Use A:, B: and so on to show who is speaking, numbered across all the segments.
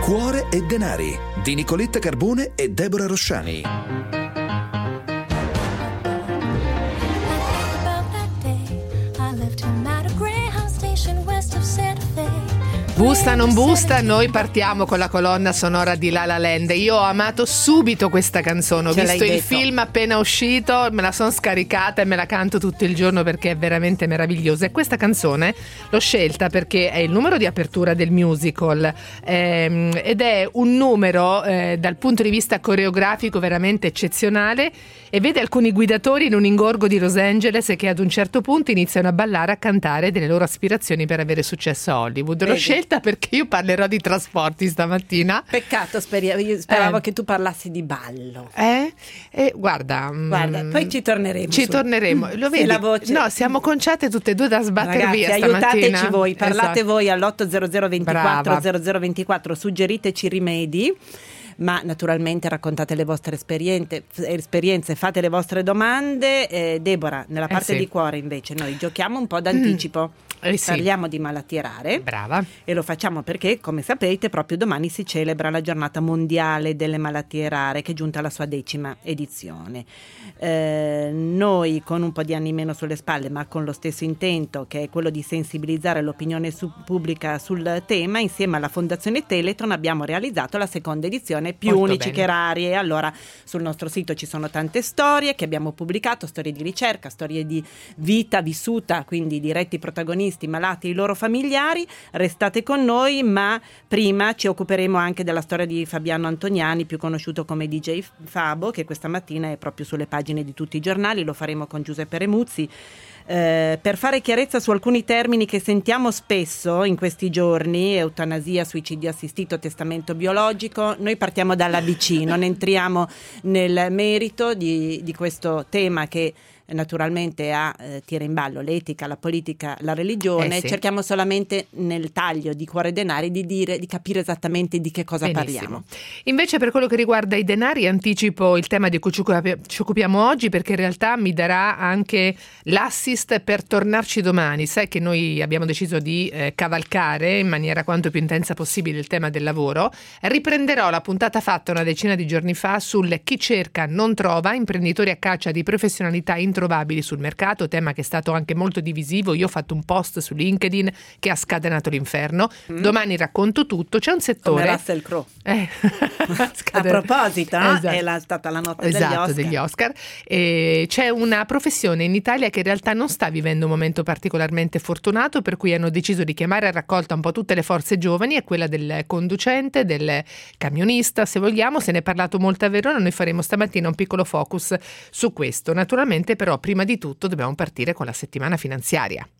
A: Cuore e denari di Nicoletta Carbone e Deborah Rosciani.
B: Busta non busta, noi partiamo con la colonna sonora di La La Land. Io ho amato subito questa canzone, ho visto il film appena uscito, me la sono scaricata e me la canto tutto il giorno perché è veramente meravigliosa. E questa canzone l'ho scelta perché è il numero di apertura del musical ed è un numero dal punto di vista coreografico veramente eccezionale, e vede alcuni guidatori in un ingorgo di Los Angeles che ad un certo punto iniziano a ballare, a cantare delle loro aspirazioni per avere successo a Hollywood. L'ho scelta perché io parlerò di trasporti stamattina.
C: Peccato, io speravo che tu parlassi di ballo.
B: Guarda,
C: poi ci torneremo.
B: Lo vedi?
C: La voce.
B: No, siamo conciate tutte e due da sbattere via stamattina.
C: Aiutateci voi, parlate voi all'800
B: Brava.
C: 0024, suggeriteci rimedi. Ma naturalmente raccontate le vostre esperienze, fate le vostre domande. Deborah, nella parte di cuore invece noi giochiamo un po' d'anticipo. Parliamo di malattie rare.
B: Brava.
C: E lo facciamo perché, come sapete, proprio domani si celebra la giornata mondiale delle malattie rare, che è giunta alla sua 10ª edizione. Noi, con un po' di anni meno sulle spalle, ma con lo stesso intento, che è quello di sensibilizzare l'opinione pubblica sul tema, insieme alla Fondazione Telethon abbiamo realizzato la seconda edizione, più
B: Molto
C: unici
B: bene.
C: che rari. E allora sul nostro sito ci sono tante storie che abbiamo pubblicato, storie di ricerca, storie di vita vissuta, quindi diretti protagonisti, malati e i loro familiari. Restate con noi, ma prima ci occuperemo anche della storia di Fabiano Antoniani, più conosciuto come DJ Fabo, che questa mattina è proprio sulle pagine di tutti i giornali. Lo faremo con Giuseppe Remuzzi. Per fare chiarezza su alcuni termini che sentiamo spesso in questi giorni: eutanasia, suicidio assistito, testamento biologico. Noi partiamo dall'ABC, non entriamo nel merito di questo tema che naturalmente tira in ballo l'etica, la politica, la religione. Cerchiamo solamente nel taglio di Cuore e Denari di capire esattamente di che cosa parliamo.
B: Invece, per quello che riguarda i denari, anticipo il tema di cui ci occupiamo oggi, perché in realtà mi darà anche l'assist per tornarci domani. Sai che noi abbiamo deciso di cavalcare in maniera quanto più intensa possibile il tema del lavoro. Riprenderò la puntata fatta una decina di giorni fa sul chi cerca non trova, imprenditori a caccia di professionalità introvabili sul mercato, tema che è stato anche molto divisivo. Io ho fatto un post su LinkedIn che ha scatenato l'inferno. Domani racconto tutto. C'è un settore
C: come Russell Crowe. A proposito,
B: esatto.
C: È stata la notte
B: degli Oscar. C'è una professione in Italia che in realtà non sta vivendo un momento particolarmente fortunato, per cui hanno deciso di chiamare a raccolta un po' tutte le forze giovani, è quella del conducente, del camionista, se vogliamo. Se ne è parlato molto a Verona, noi faremo stamattina un piccolo focus su questo. Naturalmente però prima di tutto dobbiamo partire con la settimana finanziaria.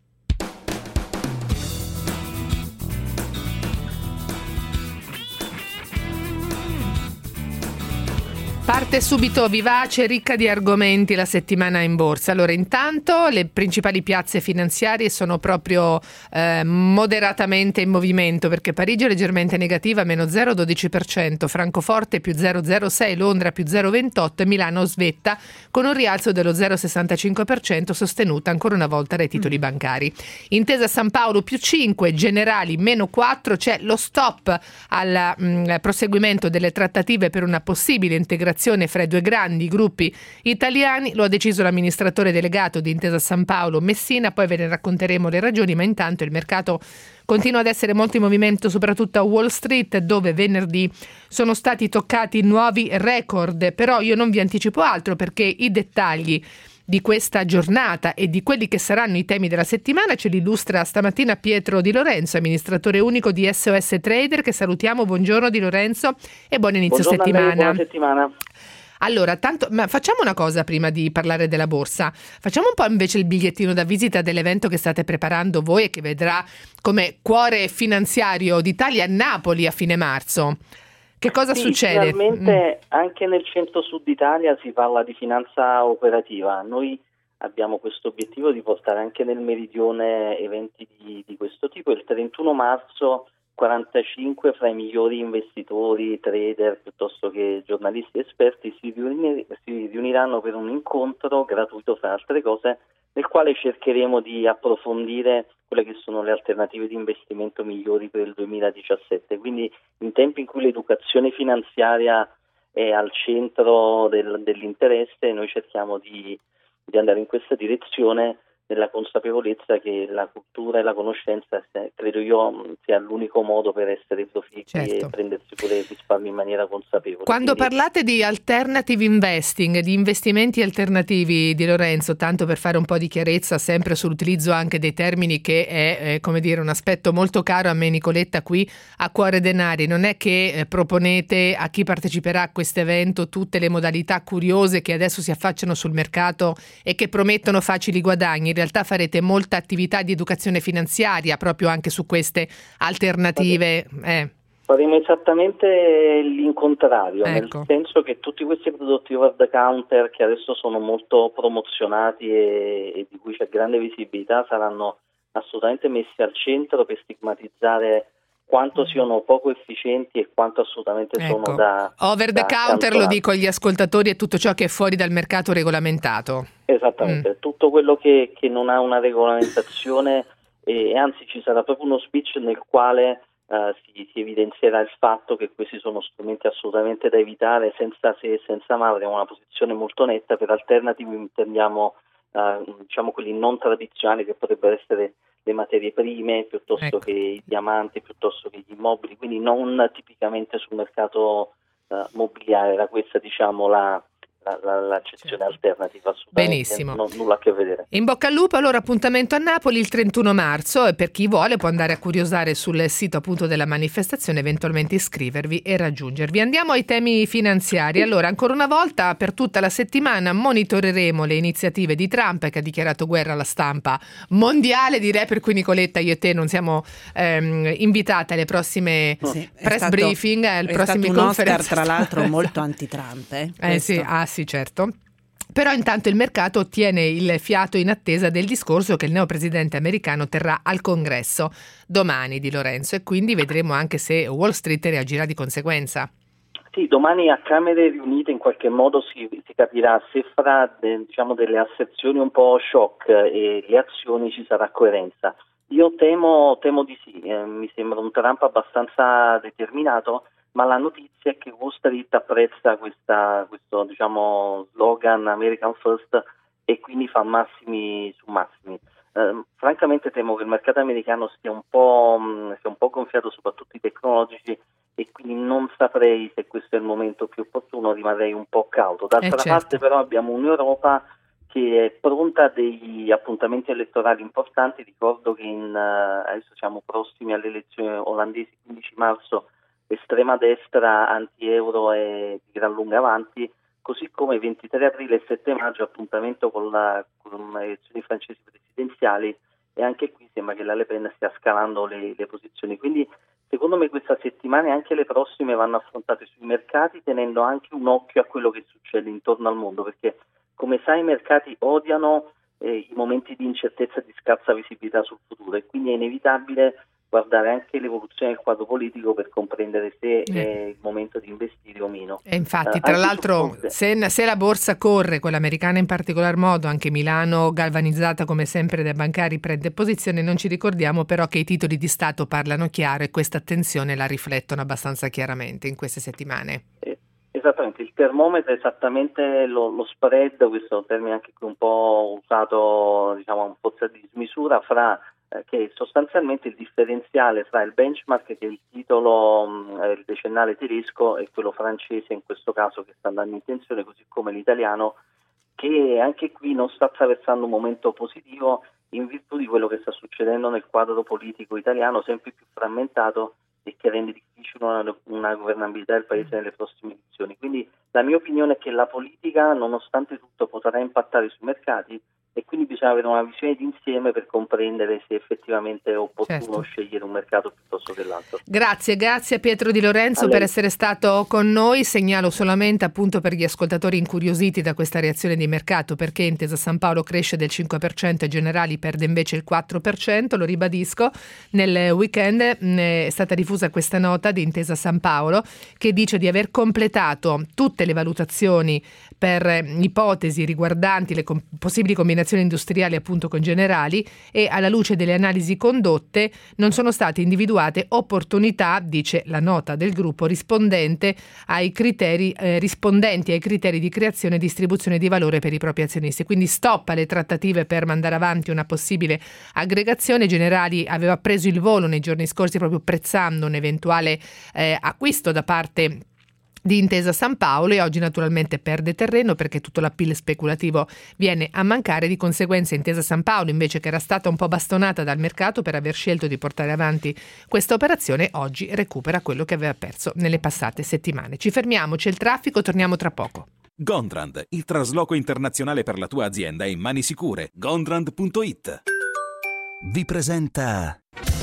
B: Parte subito vivace, ricca di argomenti la settimana in borsa. Allora, intanto le principali piazze finanziarie sono proprio moderatamente in movimento, perché Parigi è leggermente negativa, meno 0,12%, Francoforte più 0,06%, Londra più 0,28% e Milano svetta con un rialzo dello 0,65%, sostenuta ancora una volta dai titoli bancari. Intesa San Paolo più 5%, Generali meno 4%, c'è lo stop al proseguimento delle trattative per una possibile integrazione fra i due grandi gruppi italiani. Lo ha deciso l'amministratore delegato di Intesa San Paolo Messina, poi ve ne racconteremo le ragioni, ma intanto il mercato continua ad essere molto in movimento, soprattutto a Wall Street, dove venerdì sono stati toccati nuovi record. Però io non vi anticipo altro, perché i dettagli di questa giornata e di quelli che saranno i temi della settimana ce li illustra stamattina Pietro Di Lorenzo, amministratore unico di SOS Trader, che salutiamo. Buongiorno Di Lorenzo e buon inizio settimana.
D: Buona settimana.
B: Allora, ma facciamo una cosa prima di parlare della borsa. Facciamo un po' invece il bigliettino da visita dell'evento che state preparando voi e che vedrà come cuore finanziario d'Italia a Napoli a fine marzo. Che cosa succede?
D: Finalmente anche nel centro-sud Italia si parla di finanza operativa. Noi abbiamo questo obiettivo di portare anche nel meridione eventi di questo tipo. Il 31 marzo 45 fra i migliori investitori, trader, piuttosto che giornalisti esperti si riuniranno per un incontro gratuito, fra altre cose, nel quale cercheremo di approfondire quelle che sono le alternative di investimento migliori per il 2017. Quindi in tempi in cui l'educazione finanziaria è al centro dell'interesse, noi cerchiamo di andare in questa direzione, nella consapevolezza che la cultura e la conoscenza, credo io, sia l'unico modo per essere proficui e prendersi pure il risparmio in maniera consapevole.
B: Quando parlate di alternative investing, di investimenti alternativi, Di Lorenzo, tanto per fare un po' di chiarezza sempre sull'utilizzo anche dei termini, che è come dire un aspetto molto caro a me, Nicoletta, qui a Cuore Denari, non è che proponete a chi parteciperà a questo evento tutte le modalità curiose che adesso si affacciano sul mercato e che promettono facili guadagni. In realtà farete molta attività di educazione finanziaria proprio anche su queste alternative.
D: Faremo esattamente l'incontrario,
B: ecco.
D: Nel senso che tutti questi prodotti over the counter che adesso sono molto promozionati e di cui c'è grande visibilità saranno assolutamente messi al centro per stigmatizzare quanto siano poco efficienti e quanto assolutamente sono da
B: over the counter, lo dico agli ascoltatori, è tutto ciò che è fuori dal mercato regolamentato.
D: Esattamente, tutto quello che non ha una regolamentazione e anzi ci sarà proprio uno speech nel quale si evidenzierà il fatto che questi sono strumenti assolutamente da evitare, senza se e senza ma. Avremo una posizione molto netta. Per alternativi intendiamo diciamo quelli non tradizionali, che potrebbero essere le materie prime piuttosto che i diamanti, piuttosto che gli immobili, quindi non tipicamente sul mercato mobiliare. Era questa diciamo l'accezione alternativa, assolutamente.
B: Benissimo.
D: Nulla a che vedere.
B: In bocca al lupo. Allora, appuntamento a Napoli il 31 marzo e per chi vuole può andare a curiosare sul sito appunto della manifestazione, eventualmente iscrivervi e raggiungervi. Andiamo ai temi finanziari. Allora, ancora una volta per tutta la settimana monitoreremo le iniziative di Trump, che ha dichiarato guerra alla stampa mondiale, direi, per cui Nicoletta, io e te non siamo invitate alle prossime press briefing, alle prossime conferenze.
C: Oscar, tra l'altro molto anti-Trump.
B: Sì, certo. Però intanto il mercato tiene il fiato in attesa del discorso che il neopresidente americano terrà al Congresso domani, Di Lorenzo, e quindi vedremo anche se Wall Street reagirà di conseguenza.
D: Sì, domani a Camere riunite in qualche modo si capirà se fra delle asserzioni un po' shock e le azioni ci sarà coerenza. Io temo di sì, mi sembra un Trump abbastanza determinato, ma la notizia è che Wall Street apprezza questo slogan American First e quindi fa massimi su massimi. Francamente temo che il mercato americano sia un po' gonfiato, soprattutto i tecnologici, e quindi non saprei se questo è il momento più opportuno, rimarrei un po' cauto. D'altra parte però abbiamo un'Europa che è pronta a degli appuntamenti elettorali importanti. Ricordo che adesso siamo prossimi alle elezioni olandesi, 15 marzo, estrema destra anti-euro è di gran lunga avanti, così come 23 aprile e 7 maggio appuntamento con le elezioni francesi presidenziali, e anche qui sembra che la Le Pen stia scalando le posizioni. Quindi secondo me questa settimana e anche le prossime vanno affrontate sui mercati, tenendo anche un occhio a quello che succede intorno al mondo, perché come sai i mercati odiano i momenti di incertezza e di scarsa visibilità sul futuro, e quindi è inevitabile guardare anche l'evoluzione del quadro politico per comprendere se è il momento di investire o meno.
B: E infatti, tra l'altro, se la borsa corre, quella americana in particolar modo, anche Milano galvanizzata come sempre dai bancari prende posizione, non ci ricordiamo però che i titoli di Stato parlano chiaro e questa attenzione la riflettono abbastanza chiaramente in queste settimane.
D: Esattamente, il termometro è esattamente lo spread, questo è un termine anche qui un po' usato, un po' di dismisura, fra che è sostanzialmente il differenziale tra il benchmark, che è il titolo il decennale tedesco, e quello francese in questo caso, che sta andando in tensione, così come l'italiano, che anche qui non sta attraversando un momento positivo in virtù di quello che sta succedendo nel quadro politico italiano, sempre più frammentato e che rende difficile una governabilità del paese nelle prossime elezioni. Quindi la mia opinione è che la politica, nonostante tutto, potrà impattare sui mercati, e quindi bisogna avere una visione d'insieme per comprendere se effettivamente è opportuno scegliere un mercato piuttosto che l'altro.
B: Grazie a Pietro Di Lorenzo per essere stato con noi. Segnalo solamente appunto per gli ascoltatori incuriositi da questa reazione di mercato, perché Intesa Sanpaolo cresce del 5% e Generali perde invece il 4%, lo ribadisco. Nel weekend è stata diffusa questa nota di Intesa Sanpaolo che dice di aver completato tutte le valutazioni per ipotesi riguardanti le possibili combinazioni combinazioni industriali appunto con Generali, e alla luce delle analisi condotte non sono state individuate opportunità, dice la nota del gruppo, rispondenti ai criteri di creazione e distribuzione di valore per i propri azionisti. Quindi stop alle trattative per mandare avanti una possibile aggregazione. Generali aveva preso il volo nei giorni scorsi proprio prezzando un eventuale acquisto da parte di Intesa San Paolo, e oggi naturalmente perde terreno perché tutto l'appeal speculativo viene a mancare. Di conseguenza Intesa San Paolo, invece, che era stata un po' bastonata dal mercato per aver scelto di portare avanti questa operazione, oggi recupera quello che aveva perso nelle passate settimane. Ci fermiamo, c'è il traffico, torniamo tra poco.
E: Gondrand, il trasloco internazionale per la tua azienda è in mani sicure. Gondrand.it
A: vi presenta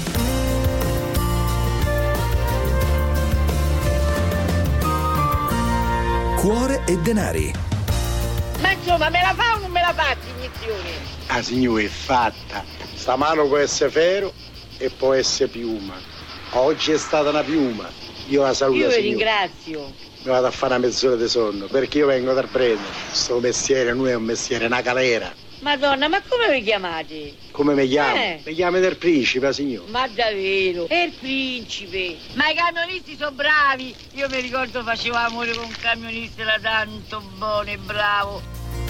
A: Cuore e Denari.
F: Ma insomma, me la fa o non me la fa l'iniezione?
G: Ah, signore, è fatta. Sta mano può essere ferro e può essere piuma. Oggi è stata una piuma. Io la saluto,
F: Io vi
G: signore.
F: ringrazio.
G: Mi vado a fare una mezz'ora di sonno, perché io vengo dal Breno. Sto mestiere non è un mestiere, è una galera.
F: Madonna, ma come vi chiamate?
G: Come mi chiamo?
F: Eh.
G: Mi chiamo del principe, signore.
F: Ma davvero? È il principe. Ma i camionisti sono bravi. Io mi ricordo facevo amore con un camionista, era tanto buono e bravo.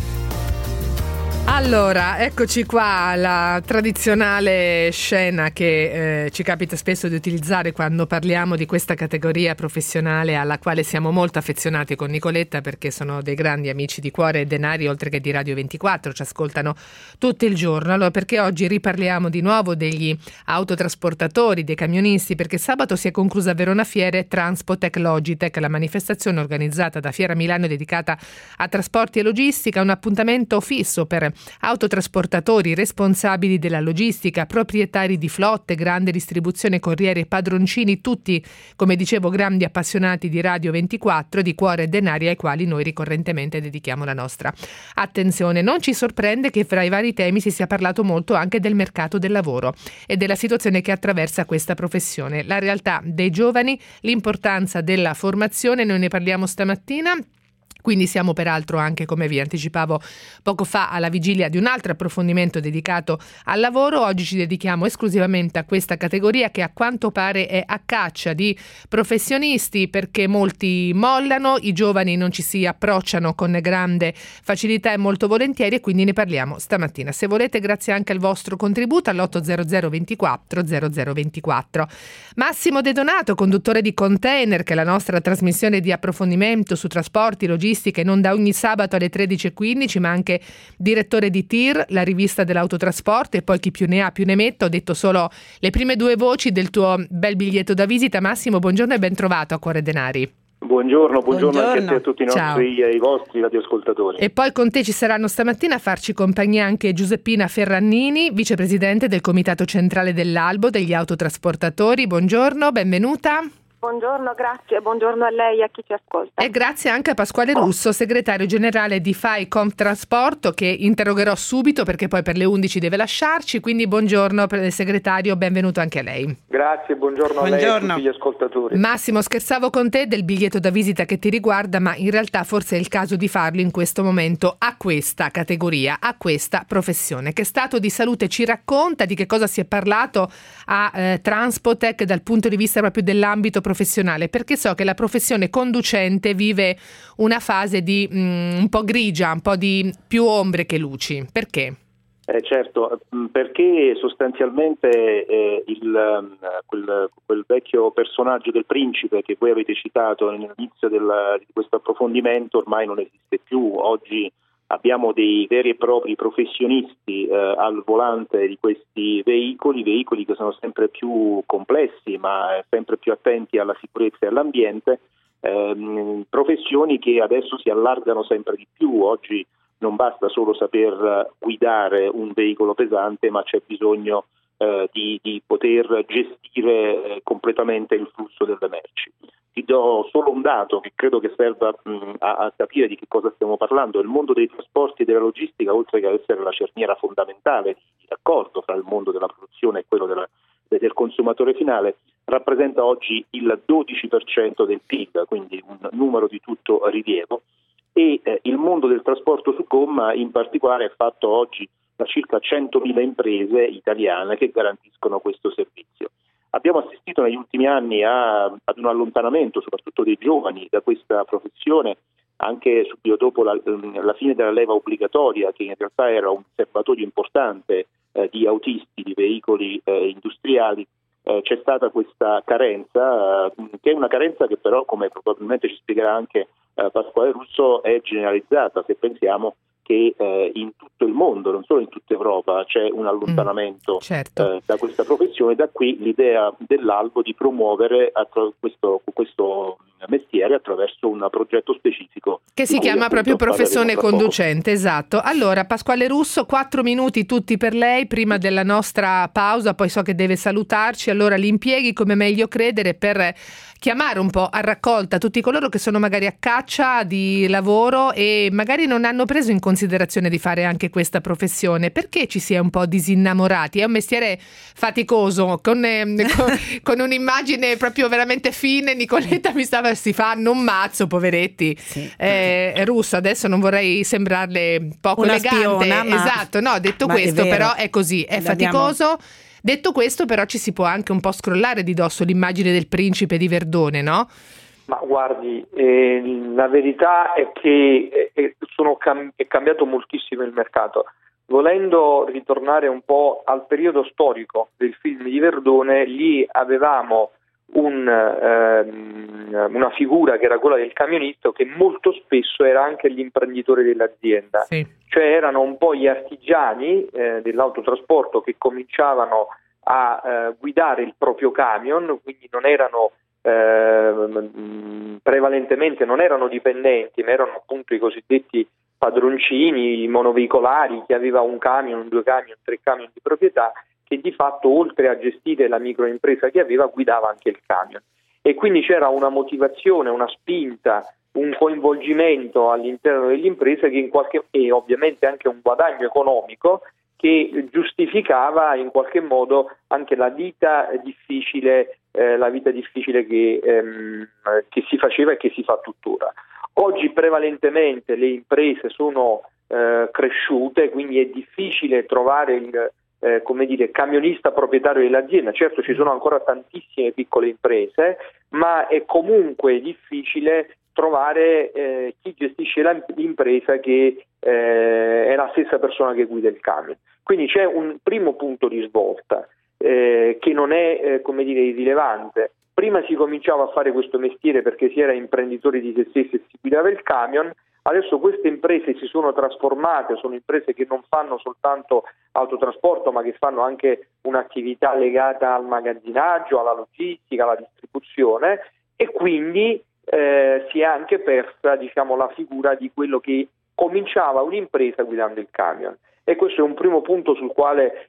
B: Allora, eccoci qua, la tradizionale scena che ci capita spesso di utilizzare quando parliamo di questa categoria professionale alla quale siamo molto affezionati con Nicoletta, perché sono dei grandi amici di Cuore e Denari, oltre che di Radio 24, ci ascoltano tutto il giorno. Allora, perché oggi riparliamo di nuovo degli autotrasportatori, dei camionisti, perché sabato si è conclusa a Verona Fiere Transpotec Logitech, la manifestazione organizzata da Fiera Milano dedicata a trasporti e logistica, un appuntamento fisso per autotrasportatori, responsabili della logistica, proprietari di flotte, grande distribuzione, corrieri e padroncini, tutti, come dicevo, grandi appassionati di Radio 24, di Cuore e Denari, ai quali noi ricorrentemente dedichiamo la nostra attenzione. Non ci sorprende che fra i vari temi si sia parlato molto anche del mercato del lavoro e della situazione che attraversa questa professione, la realtà dei giovani, l'importanza della formazione. Noi ne parliamo stamattina. Quindi siamo peraltro anche, come vi anticipavo poco fa, alla vigilia di un altro approfondimento dedicato al lavoro. Oggi ci dedichiamo esclusivamente a questa categoria che a quanto pare è a caccia di professionisti, perché molti mollano, i giovani non ci si approcciano con grande facilità e molto volentieri, e quindi ne parliamo stamattina. Se volete, grazie anche al vostro contributo all'800 24 0024. Massimo De Donato, conduttore di Container, che è la nostra trasmissione di approfondimento su trasporti, logistica, che non da ogni sabato alle 13.15, ma anche direttore di TIR, la rivista dell'autotrasporto, e poi chi più ne ha più ne metta. Ho detto solo le prime due voci del tuo bel biglietto da visita. Massimo, buongiorno e ben trovato a Cuore Denari.
H: Buongiorno anche a te e a tutti i vostri radioascoltatori.
B: E poi con te ci saranno stamattina a farci compagnia anche Giuseppina Ferrannini, vicepresidente del Comitato Centrale dell'Albo degli Autotrasportatori. Buongiorno, benvenuta.
I: Buongiorno, grazie, buongiorno a lei e a chi ci ascolta.
B: E grazie anche a Pasquale Russo, segretario generale di FAI Conftrasporto, che interrogherò subito perché poi per le 11 deve lasciarci, quindi buongiorno segretario, benvenuto anche a lei.
H: Grazie, buongiorno a lei e a tutti gli ascoltatori.
B: Massimo, scherzavo con te del biglietto da visita che ti riguarda, ma in realtà forse è il caso di farlo in questo momento a questa categoria, a questa professione. Che stato di salute ci racconta, di che cosa si è parlato a Transpotec dal punto di vista proprio dell'ambito professionale, perché so che la professione conducente vive una fase di un po' grigia, un po' di più ombre che luci. Perché?
H: Certo, perché sostanzialmente quel vecchio personaggio del principe che voi avete citato all'inizio di questo approfondimento ormai non esiste più. Oggi abbiamo dei veri e propri professionisti al volante di questi veicoli che sono sempre più complessi ma sempre più attenti alla sicurezza e all'ambiente, professioni che adesso si allargano sempre di più. Oggi non basta solo saper guidare un veicolo pesante, ma c'è bisogno di poter gestire completamente il flusso delle merci. Ti do solo un dato che credo che serva a capire di che cosa stiamo parlando. Il mondo dei trasporti e della logistica, oltre che essere la cerniera fondamentale di raccordo tra il mondo della produzione e quello del consumatore finale, rappresenta oggi il 12% del PIL, quindi un numero di tutto rilievo. e il mondo del trasporto su gomma in particolare è fatto oggi da circa 100.000 imprese italiane che garantiscono questo servizio. Abbiamo assistito negli ultimi anni ad un allontanamento soprattutto dei giovani da questa professione, anche subito dopo la fine della leva obbligatoria, che in realtà era un serbatoio importante di autisti di veicoli industriali. C'è stata questa carenza, che è una carenza che però, come probabilmente ci spiegherà anche Pasquale Russo, è generalizzata, se pensiamo che in tutto il mondo, non solo in tutta Europa, c'è un allontanamento da questa professione. Da qui l'idea dell'Albo di promuovere questo mestiere attraverso un progetto specifico
B: che si chiama proprio professione conducente. Esatto. Allora, Pasquale Russo, 4 minuti tutti per lei prima della nostra pausa, poi so che deve salutarci, allora li impieghi come meglio credere per chiamare un po' a raccolta tutti coloro che sono magari a caccia di lavoro e magari non hanno preso in considerazione di fare anche questa professione, perché ci si è un po' disinnamorati. È un mestiere faticoso, con un'immagine proprio veramente fine. Nicoletta si fanno un mazzo, poveretti. Sì. Russo, adesso non vorrei sembrarle poco
C: una
B: elegante.
C: Spiona,
B: esatto, no, detto questo,
C: è
B: però è così, è faticoso. Detto questo, però, ci si può anche un po' scrollare di dosso l'immagine del principe di Verdone, no?
J: Ma guardi, la verità è che è cambiato moltissimo il mercato. Volendo ritornare un po' al periodo storico del film di Verdone, lì avevamo una figura che era quella del camionista, che molto spesso era anche l'imprenditore dell'azienda. Sì. Cioè erano un po' gli artigiani dell'autotrasporto che cominciavano a guidare il proprio camion, quindi non erano prevalentemente non erano dipendenti, ma erano appunto i cosiddetti padroncini, i monoveicolari, chi aveva un camion, 2 camion, 3 camion di proprietà, che di fatto oltre a gestire la microimpresa che aveva, guidava anche il camion. E quindi c'era una motivazione, una spinta, un coinvolgimento all'interno dell'impresa e ovviamente anche un guadagno economico che giustificava in qualche modo anche la vita difficile che si faceva e che si fa tuttora. Oggi prevalentemente le imprese sono cresciute, quindi è difficile trovare il camionista proprietario dell'azienda. Certo, ci sono ancora tantissime piccole imprese, ma è comunque difficile trovare chi gestisce l'impresa che è la stessa persona che guida il camion. Quindi c'è un primo punto di svolta che non è irrilevante. Prima si cominciava a fare questo mestiere perché si era imprenditori di se stessi e si guidava il camion. Adesso queste imprese si sono trasformate, sono imprese che non fanno soltanto autotrasporto, ma che fanno anche un'attività legata al magazzinaggio, alla logistica, alla distribuzione, e quindi si è anche persa, la figura di quello che cominciava un'impresa guidando il camion. E questo è un primo punto sul quale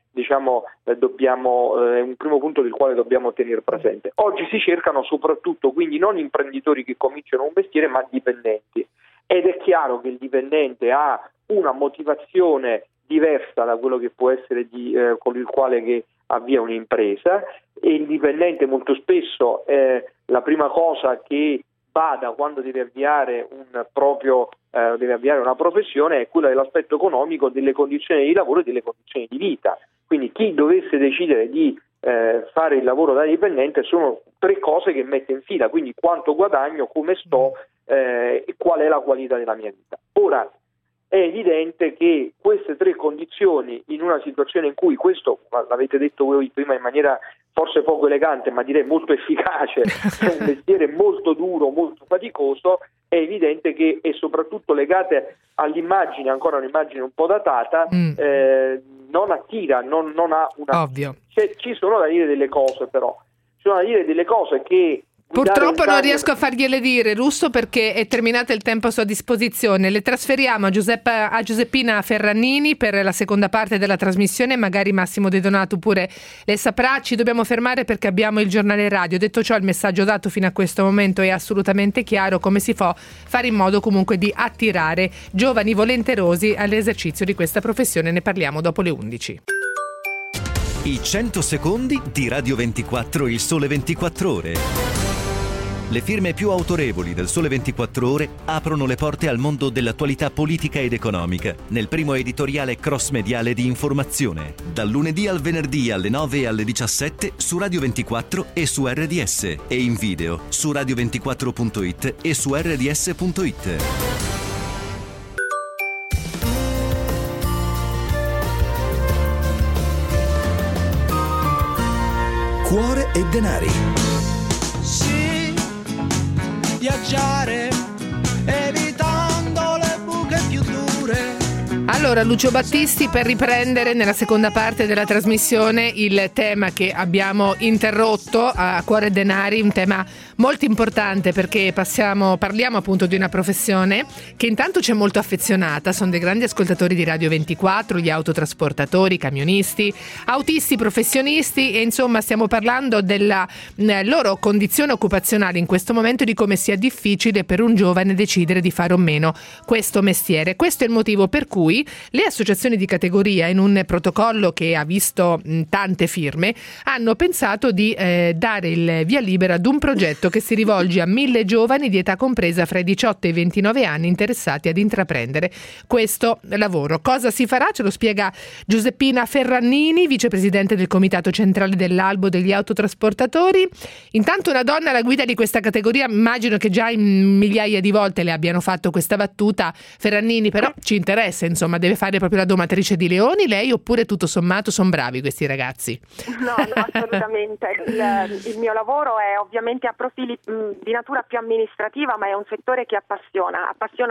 J: dobbiamo tenere presente. Oggi si cercano soprattutto quindi non imprenditori che cominciano un mestiere, ma dipendenti. Ed è chiaro che il dipendente ha una motivazione diversa da quello che può essere con il quale che avvia un'impresa, e il dipendente molto spesso la prima cosa che bada quando deve avviare una professione è quella dell'aspetto economico, delle condizioni di lavoro e delle condizioni di vita. Quindi chi dovesse decidere di fare il lavoro da dipendente sono 3 cose che mette in fila, quindi quanto guadagno, come sto e qual è la qualità della mia vita. Ora, è evidente che queste 3 condizioni, in una situazione in cui questo, l'avete detto voi prima in maniera forse poco elegante, ma direi molto efficace, è un mestiere molto duro, molto faticoso, è evidente che è soprattutto legate all'immagine, ancora un'immagine un po' datata, non attira, non ha una...
B: Ovvio.
J: Ci sono da dire delle cose, però. Ci sono da dire delle cose che...
B: Purtroppo non riesco a fargliele dire, Russo, perché è terminato il tempo a sua disposizione. Le trasferiamo a Giuseppina Ferrannini per la seconda parte della trasmissione, magari Massimo De Donato pure le saprà. Ci dobbiamo fermare perché abbiamo il giornale radio. Detto ciò, il messaggio dato fino a questo momento è assolutamente chiaro: come si può fare in modo comunque di attirare giovani volenterosi all'esercizio di questa professione. Ne parliamo dopo le 11.
K: I 100 secondi di Radio 24, il sole 24 ore. Le firme più autorevoli del Sole 24 Ore aprono le porte al mondo dell'attualità politica ed economica nel primo editoriale cross-mediale di informazione, dal lunedì al venerdì alle 9 e alle 17 su Radio 24 e su RDS e in video su radio24.it e su rds.it.
A: Cuore e denari.
L: Sì, viaggiare evitando le buche più dure.
B: Allora, Lucio Battisti, per riprendere nella seconda parte della trasmissione il tema che abbiamo interrotto a Cuore e Denari, un tema molto importante perché parliamo appunto di una professione che intanto c'è molto affezionata, sono dei grandi ascoltatori di Radio 24, gli autotrasportatori, i camionisti, autisti professionisti e insomma stiamo parlando della loro condizione occupazionale in questo momento e di come sia difficile per un giovane decidere di fare o meno questo mestiere. Questo è il motivo per cui le associazioni di categoria, in un protocollo che ha visto tante firme, hanno pensato di dare il via libera ad un progetto che si rivolge a 1.000 giovani di età compresa fra i 18 e i 29 anni interessati ad intraprendere questo lavoro. Cosa si farà? Ce lo spiega Giuseppina Ferrannini, vicepresidente del Comitato Centrale dell'Albo degli Autotrasportatori. Intanto una donna alla guida di questa categoria, immagino che già in migliaia di volte le abbiano fatto questa battuta. Ferrannini però ci interessa, insomma, deve fare proprio la domatrice di leoni lei, oppure tutto sommato sono bravi questi ragazzi?
I: No, assolutamente. Il mio lavoro è ovviamente a profili di natura più amministrativa, ma è un settore che appassiona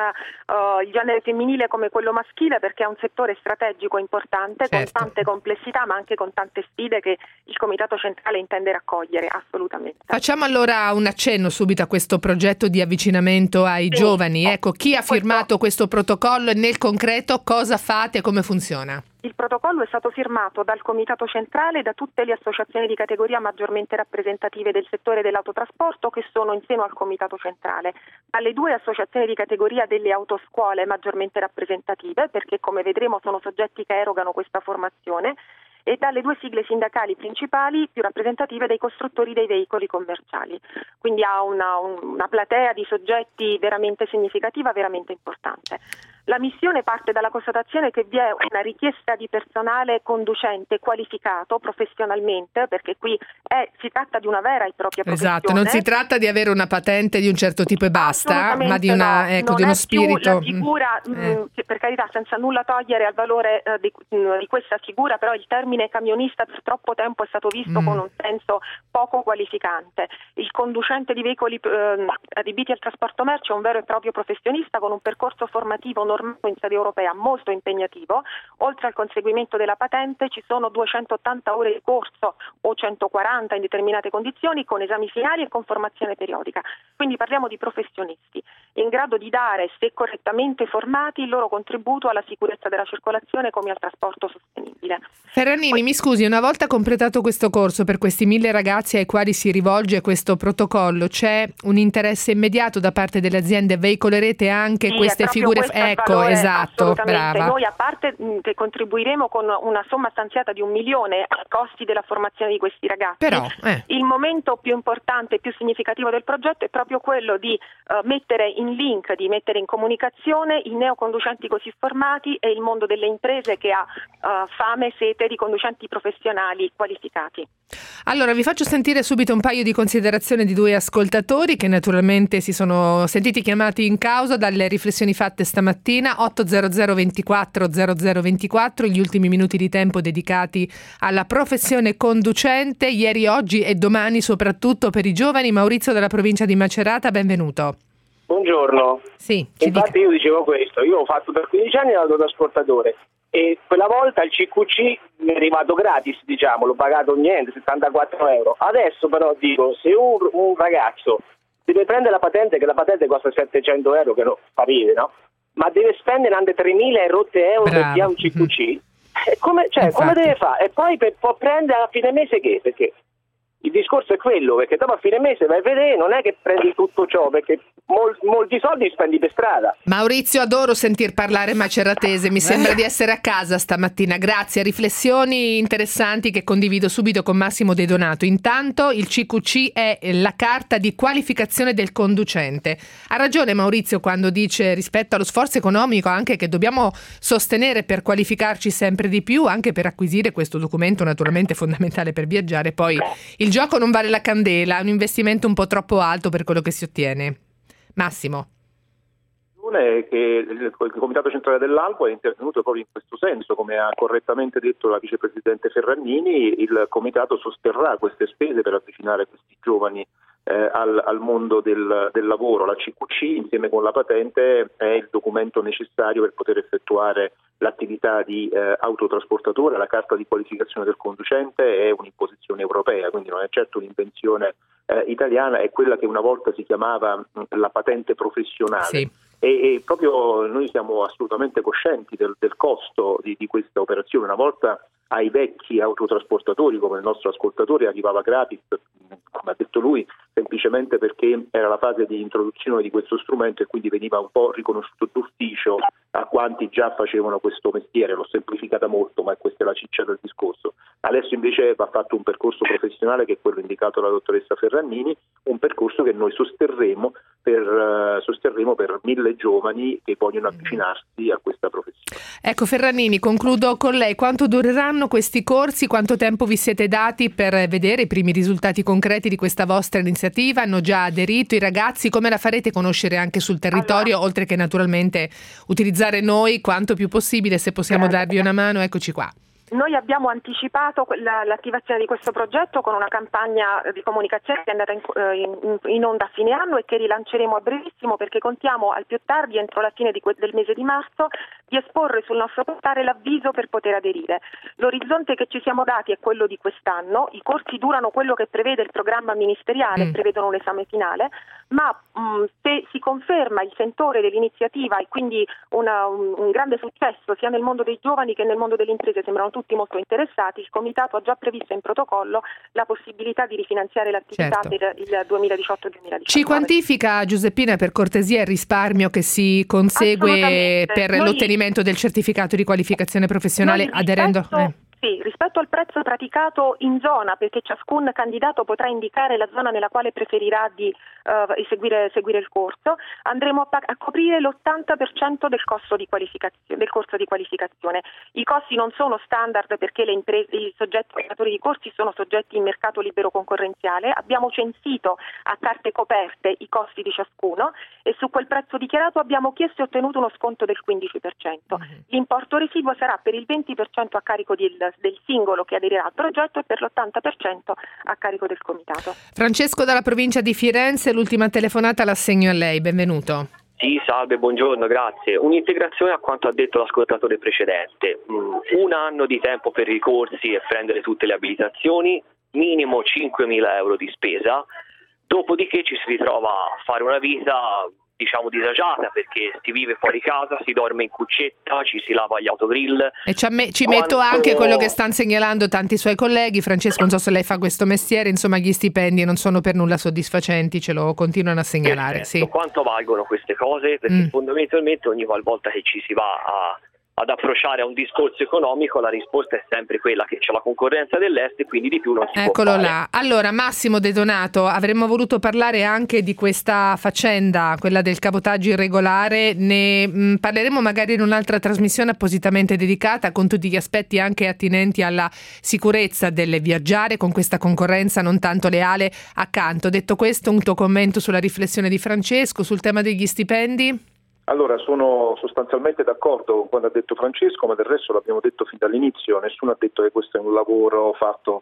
I: il genere femminile come quello maschile, perché è un settore strategico importante, certo, con tante complessità ma anche con tante sfide che il Comitato Centrale intende raccogliere, assolutamente. Facciamo allora un accenno subito a questo progetto di avvicinamento ai giovani. Ecco, chi ha firmato questo protocollo e nel concreto cosa fate e come funziona? Il protocollo è stato firmato dal Comitato Centrale e da tutte le associazioni di categoria maggiormente rappresentative del settore dell'autotrasporto che sono in seno al Comitato Centrale, dalle 2 associazioni di categoria delle autoscuole maggiormente rappresentative, perché come vedremo sono soggetti che erogano questa formazione, e dalle 2 sigle sindacali principali più rappresentative dei costruttori dei veicoli commerciali. Quindi ha una platea di soggetti veramente significativa, veramente importante. La missione parte dalla constatazione che vi è una richiesta di personale conducente qualificato professionalmente, perché qui si tratta di una vera e propria professione. Esatto, non si tratta di avere una patente di un certo tipo e basta, ma di uno spirito. Più la figura, per carità, senza nulla togliere al valore di questa figura, però il termine camionista per troppo tempo è stato visto con un senso poco qualificante. Il conducente di veicoli adibiti al trasporto merci è un vero e proprio professionista con un percorso formativo normato in sede europea molto impegnativo. Oltre al conseguimento della patente ci sono 280 ore di corso o 140 in determinate condizioni, con esami finali e con formazione periodica. Quindi parliamo di professionisti in grado di dare, se correttamente formati, il loro contributo alla sicurezza della circolazione come al trasporto sostenibile. Ferrannini, mi scusi, una volta completato questo corso per questi 1.000 ragazzi ai quali si rivolge questo protocollo, c'è un interesse immediato da parte delle aziende? Veicolerete anche queste figure? Ecco, esatto, brava. Noi, a parte che contribuiremo con una somma stanziata di 1 milione ai costi della formazione di questi ragazzi, però, il momento più importante e più significativo del progetto è proprio quello di mettere in link, di mettere in comunicazione i neoconducenti così formati e il mondo delle imprese che ha fame e sete di conducenti professionali qualificati. Allora vi faccio sentire subito un paio di considerazioni di 2 ascoltatori che naturalmente si sono sentiti chiamati in causa dalle riflessioni fatte stamattina. 800 24 0024, gli ultimi minuti di tempo dedicati alla professione conducente, ieri, oggi e domani soprattutto per i giovani. Maurizio dalla provincia di Macerata, benvenuto.
M: Buongiorno.
B: Sì,
M: infatti io dicevo questo, io ho fatto per 15 anni l'autotrasportatore e quella volta il CQC mi è arrivato gratis, diciamo, l'ho pagato niente, 74 euro. Adesso però dico, se un ragazzo deve prendere la patente, che la patente costa 700 euro, che non fa ridere, no? Ma deve spendere anche 3.000 e rotte euro per via un CQC, come deve fare? E poi può prendere a fine mese che? Perché il discorso è quello, perché dopo a fine mese vai a vedere, non è che prendi tutto ciò, perché molti soldi spendi per strada.
B: Maurizio, adoro sentir parlare maceratese, mi sembra di essere a casa stamattina. Grazie, riflessioni interessanti che condivido subito con Massimo De Donato. Intanto il CQC è la carta di qualificazione del conducente. Ha ragione Maurizio quando dice, rispetto allo sforzo economico anche che dobbiamo sostenere per qualificarci sempre di più, anche per acquisire questo documento naturalmente fondamentale per viaggiare, poi il gioco non vale la candela, è un investimento un po' troppo alto per quello che si ottiene. Massimo.
H: È che il Comitato Centrale dell'Albo è intervenuto proprio in questo senso, come ha correttamente detto la vicepresidente Ferrannini. Il Comitato sosterrà queste spese per avvicinare questi giovani al mondo del lavoro. La CQC insieme con la patente è il documento necessario per poter effettuare l'attività di autotrasportatore. La carta di qualificazione del conducente è un'imposizione europea, quindi non è certo un'invenzione italiana, è quella che una volta si chiamava la patente professionale. Sì. E proprio noi siamo assolutamente coscienti del costo di questa operazione. Una volta ai vecchi autotrasportatori, come il nostro ascoltatore, arrivava gratis, come ha detto lui, semplicemente perché era la fase di introduzione di questo strumento e quindi veniva un po' riconosciuto d'ufficio a quanti già facevano questo mestiere. L'ho semplificata molto, ma questa è la ciccia del discorso. Adesso invece va fatto un percorso professionale che è quello indicato dalla dottoressa Ferrannini, un percorso che noi sosterremo per 1.000 giovani che vogliono avvicinarsi a questa professione.
B: Ecco Ferrannini, concludo con lei. Quanto dureranno questi corsi? Quanto tempo vi siete dati per vedere i primi risultati concreti di questa vostra iniziativa? Hanno già aderito i ragazzi? Come la farete conoscere anche sul territorio, oltre che naturalmente utilizzare noi quanto più possibile? Se possiamo darvi una mano, eccoci qua.
I: Noi abbiamo anticipato l'attivazione di questo progetto con una campagna di comunicazione che è andata in onda a fine anno e che rilanceremo a brevissimo, perché contiamo al più tardi entro la fine del mese di marzo di esporre sul nostro portale l'avviso per poter aderire. L'orizzonte che ci siamo dati è quello di quest'anno. I corsi durano quello che prevede il programma ministeriale, prevedono un esame finale, ma se si conferma il sentore dell'iniziativa e quindi un grande successo sia nel mondo dei giovani che nel mondo delle imprese, sembrano tutti molto interessati, il Comitato ha già previsto in protocollo la possibilità di rifinanziare l'attività per il 2018-2019.
B: Ci quantifica, Giuseppina, per cortesia, il risparmio che si consegue per l'ottenimento del certificato di qualificazione professionale aderendo?
I: Sì, rispetto al prezzo praticato in zona, perché ciascun candidato potrà indicare la zona nella quale preferirà di seguire il corso, andremo a coprire l'80% del costo di qualificazione, del corso di qualificazione. I costi non sono standard perché le imprese, i soggetti operatori di corsi sono soggetti in mercato libero concorrenziale. Abbiamo censito a carte coperte i costi di ciascuno e su quel prezzo dichiarato abbiamo chiesto e ottenuto uno sconto del 15%. L'importo residuo sarà per il 20% a carico del singolo che aderirà al progetto e per l'80% a carico del comitato.
B: Francesco dalla provincia di Firenze, l'ultima telefonata l'assegno a lei, benvenuto.
N: Sì, salve, buongiorno, grazie. Un'integrazione a quanto ha detto l'ascoltatore precedente. 1 anno di tempo per i corsi e prendere tutte le abilitazioni, minimo 5.000 euro di spesa, dopodiché ci si ritrova a fare una vita diciamo disagiata, perché si vive fuori casa, si dorme in cuccetta, ci si lava gli autogrill.
B: E ci metto anche quello che stanno segnalando tanti suoi colleghi. Francesco, non so se lei fa questo mestiere, insomma gli stipendi non sono per nulla soddisfacenti, ce lo continuano a segnalare. Sì.
N: Quanto valgono queste cose? Perché fondamentalmente ogni volta che ci si va ad approcciare a un discorso economico, la risposta è sempre quella che c'è la concorrenza dell'est e quindi di più non si può fare.
B: Eccolo là. Allora, Massimo De Donato, avremmo voluto parlare anche di questa faccenda, quella del cabotaggio irregolare. Ne parleremo magari in un'altra trasmissione appositamente dedicata, con tutti gli aspetti anche attinenti alla sicurezza del viaggiare con questa concorrenza non tanto leale accanto. Detto questo, un tuo commento sulla riflessione di Francesco sul tema degli stipendi?
H: Allora, sono sostanzialmente d'accordo con quanto ha detto Francesco, ma del resto l'abbiamo detto fin dall'inizio, nessuno ha detto che questo è un lavoro fatto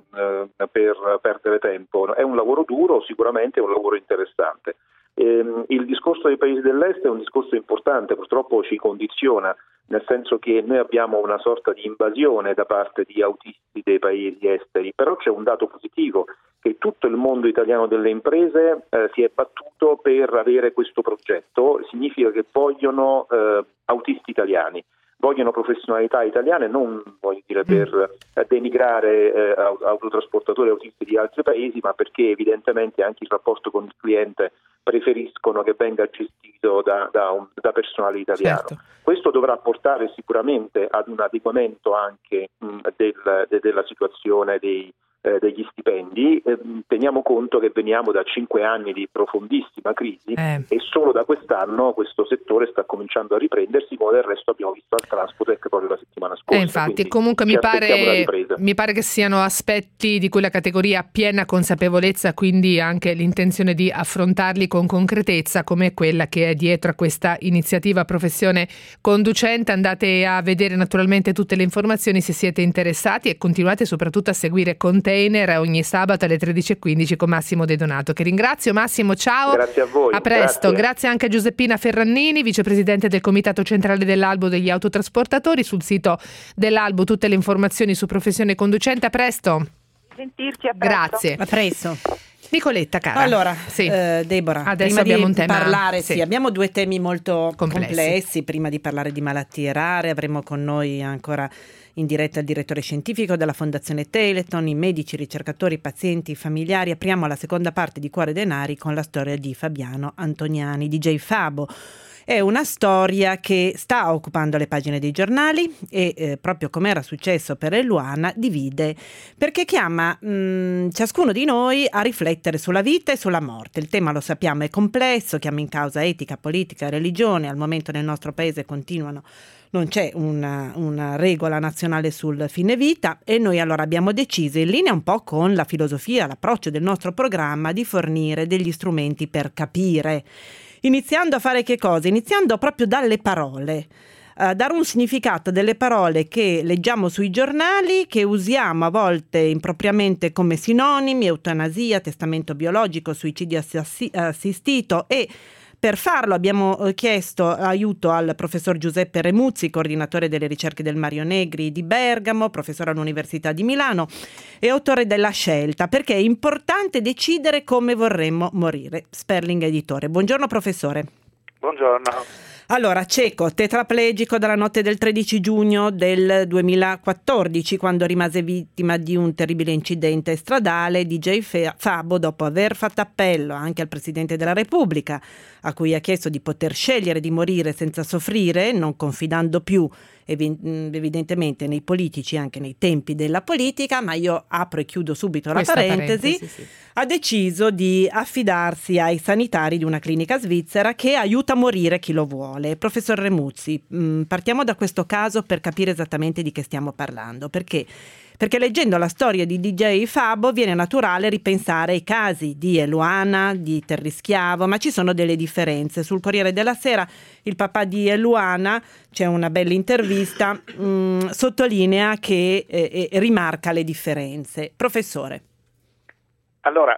H: per perdere tempo. È un lavoro duro, sicuramente è un lavoro interessante. Il discorso dei paesi dell'est è un discorso importante, purtroppo ci condiziona, nel senso che noi abbiamo una sorta di invasione da parte di autisti dei paesi esteri, però c'è un dato positivo, che tutto il mondo italiano delle imprese si è battuto per avere questo progetto. Significa che vogliono autisti italiani. vogliono professionalità italiane, non voglio dire per denigrare autotrasportatori e autisti di altri paesi, ma perché evidentemente anche il rapporto con il cliente preferiscono che venga gestito da personale italiano.
B: Certo.
H: Questo dovrà portare sicuramente ad un adeguamento anche della situazione degli stipendi. Teniamo conto che veniamo da 5 anni di profondissima crisi e solo da quest'anno questo settore sta cominciando a riprendersi, come del resto abbiamo visto al Transpotec proprio la settimana scorsa.
B: Infatti, comunque mi pare che siano aspetti di cui la categoria ha piena consapevolezza, quindi anche l'intenzione di affrontarli con concretezza, come quella che è dietro a questa iniziativa Professione Conducente. Andate a vedere naturalmente tutte le informazioni se siete interessati e continuate soprattutto a seguire Container ogni sabato alle 13:15 con Massimo De Donato, che ringrazio. Massimo, ciao.
H: Grazie a voi.
B: A presto. Grazie anche a Giuseppina Ferrannini, vicepresidente del Comitato Centrale dell'Albo degli Autotrasportatori. Sul sito dell'Albo tutte le informazioni su Professione Conducente. A presto.
I: Sentirci, a presto.
B: Grazie.
C: A presto.
B: Nicoletta, cara.
C: Allora,
B: sì.
C: Deborah,
B: adesso
C: prima
B: abbiamo
C: di
B: un tema.
C: parlare,
B: sì.
C: Abbiamo due temi molto complessi. Prima di parlare di malattie rare, avremo con noi ancora in diretta il direttore scientifico della Fondazione Telethon, i medici, i ricercatori, i pazienti, i familiari. Apriamo la seconda parte di Cuore Denari con la storia di Fabiano Antoniani, DJ Fabo. È una storia che sta occupando le pagine dei giornali e proprio come era successo per Eluana divide, perché chiama ciascuno di noi a riflettere sulla vita e sulla morte. Il tema, lo sappiamo, è complesso, chiama in causa etica, politica, religione. Al momento nel nostro paese non c'è una regola nazionale sul fine vita e noi allora abbiamo deciso, in linea un po' con la filosofia, l'approccio del nostro programma, di fornire degli strumenti per capire. Iniziando a fare che cosa? Iniziando proprio dalle parole. Dare un significato delle parole che leggiamo sui giornali, che usiamo a volte impropriamente come sinonimi: eutanasia, testamento biologico, suicidio assistito. E per farlo abbiamo chiesto aiuto al professor Giuseppe Remuzzi, coordinatore delle ricerche del Mario Negri di Bergamo, professore all'Università di Milano e autore della Scelta, perché è importante decidere come vorremmo morire. Sperling editore. Buongiorno professore.
O: Buongiorno.
C: Allora, cieco, tetraplegico dalla notte del 13 giugno del 2014, quando rimase vittima di un terribile incidente stradale, DJ Fabo, dopo aver fatto appello anche al Presidente della Repubblica, a cui ha chiesto di poter scegliere di morire senza soffrire, non confidando più evidentemente nei politici, anche nei tempi della politica, ma io apro e chiudo subito la parentesi, sì. Ha deciso di affidarsi ai sanitari di una clinica svizzera che aiuta a morire chi lo vuole. Professor Remuzzi, partiamo da questo caso per capire esattamente di che stiamo parlando, perché leggendo la storia di DJ Fabo viene naturale ripensare ai casi di Eluana, di Terrischiavo, ma ci sono delle differenze. Sul Corriere della Sera il papà di Eluana, c'è una bella intervista, sottolinea che rimarca le differenze. Professore.
O: Allora,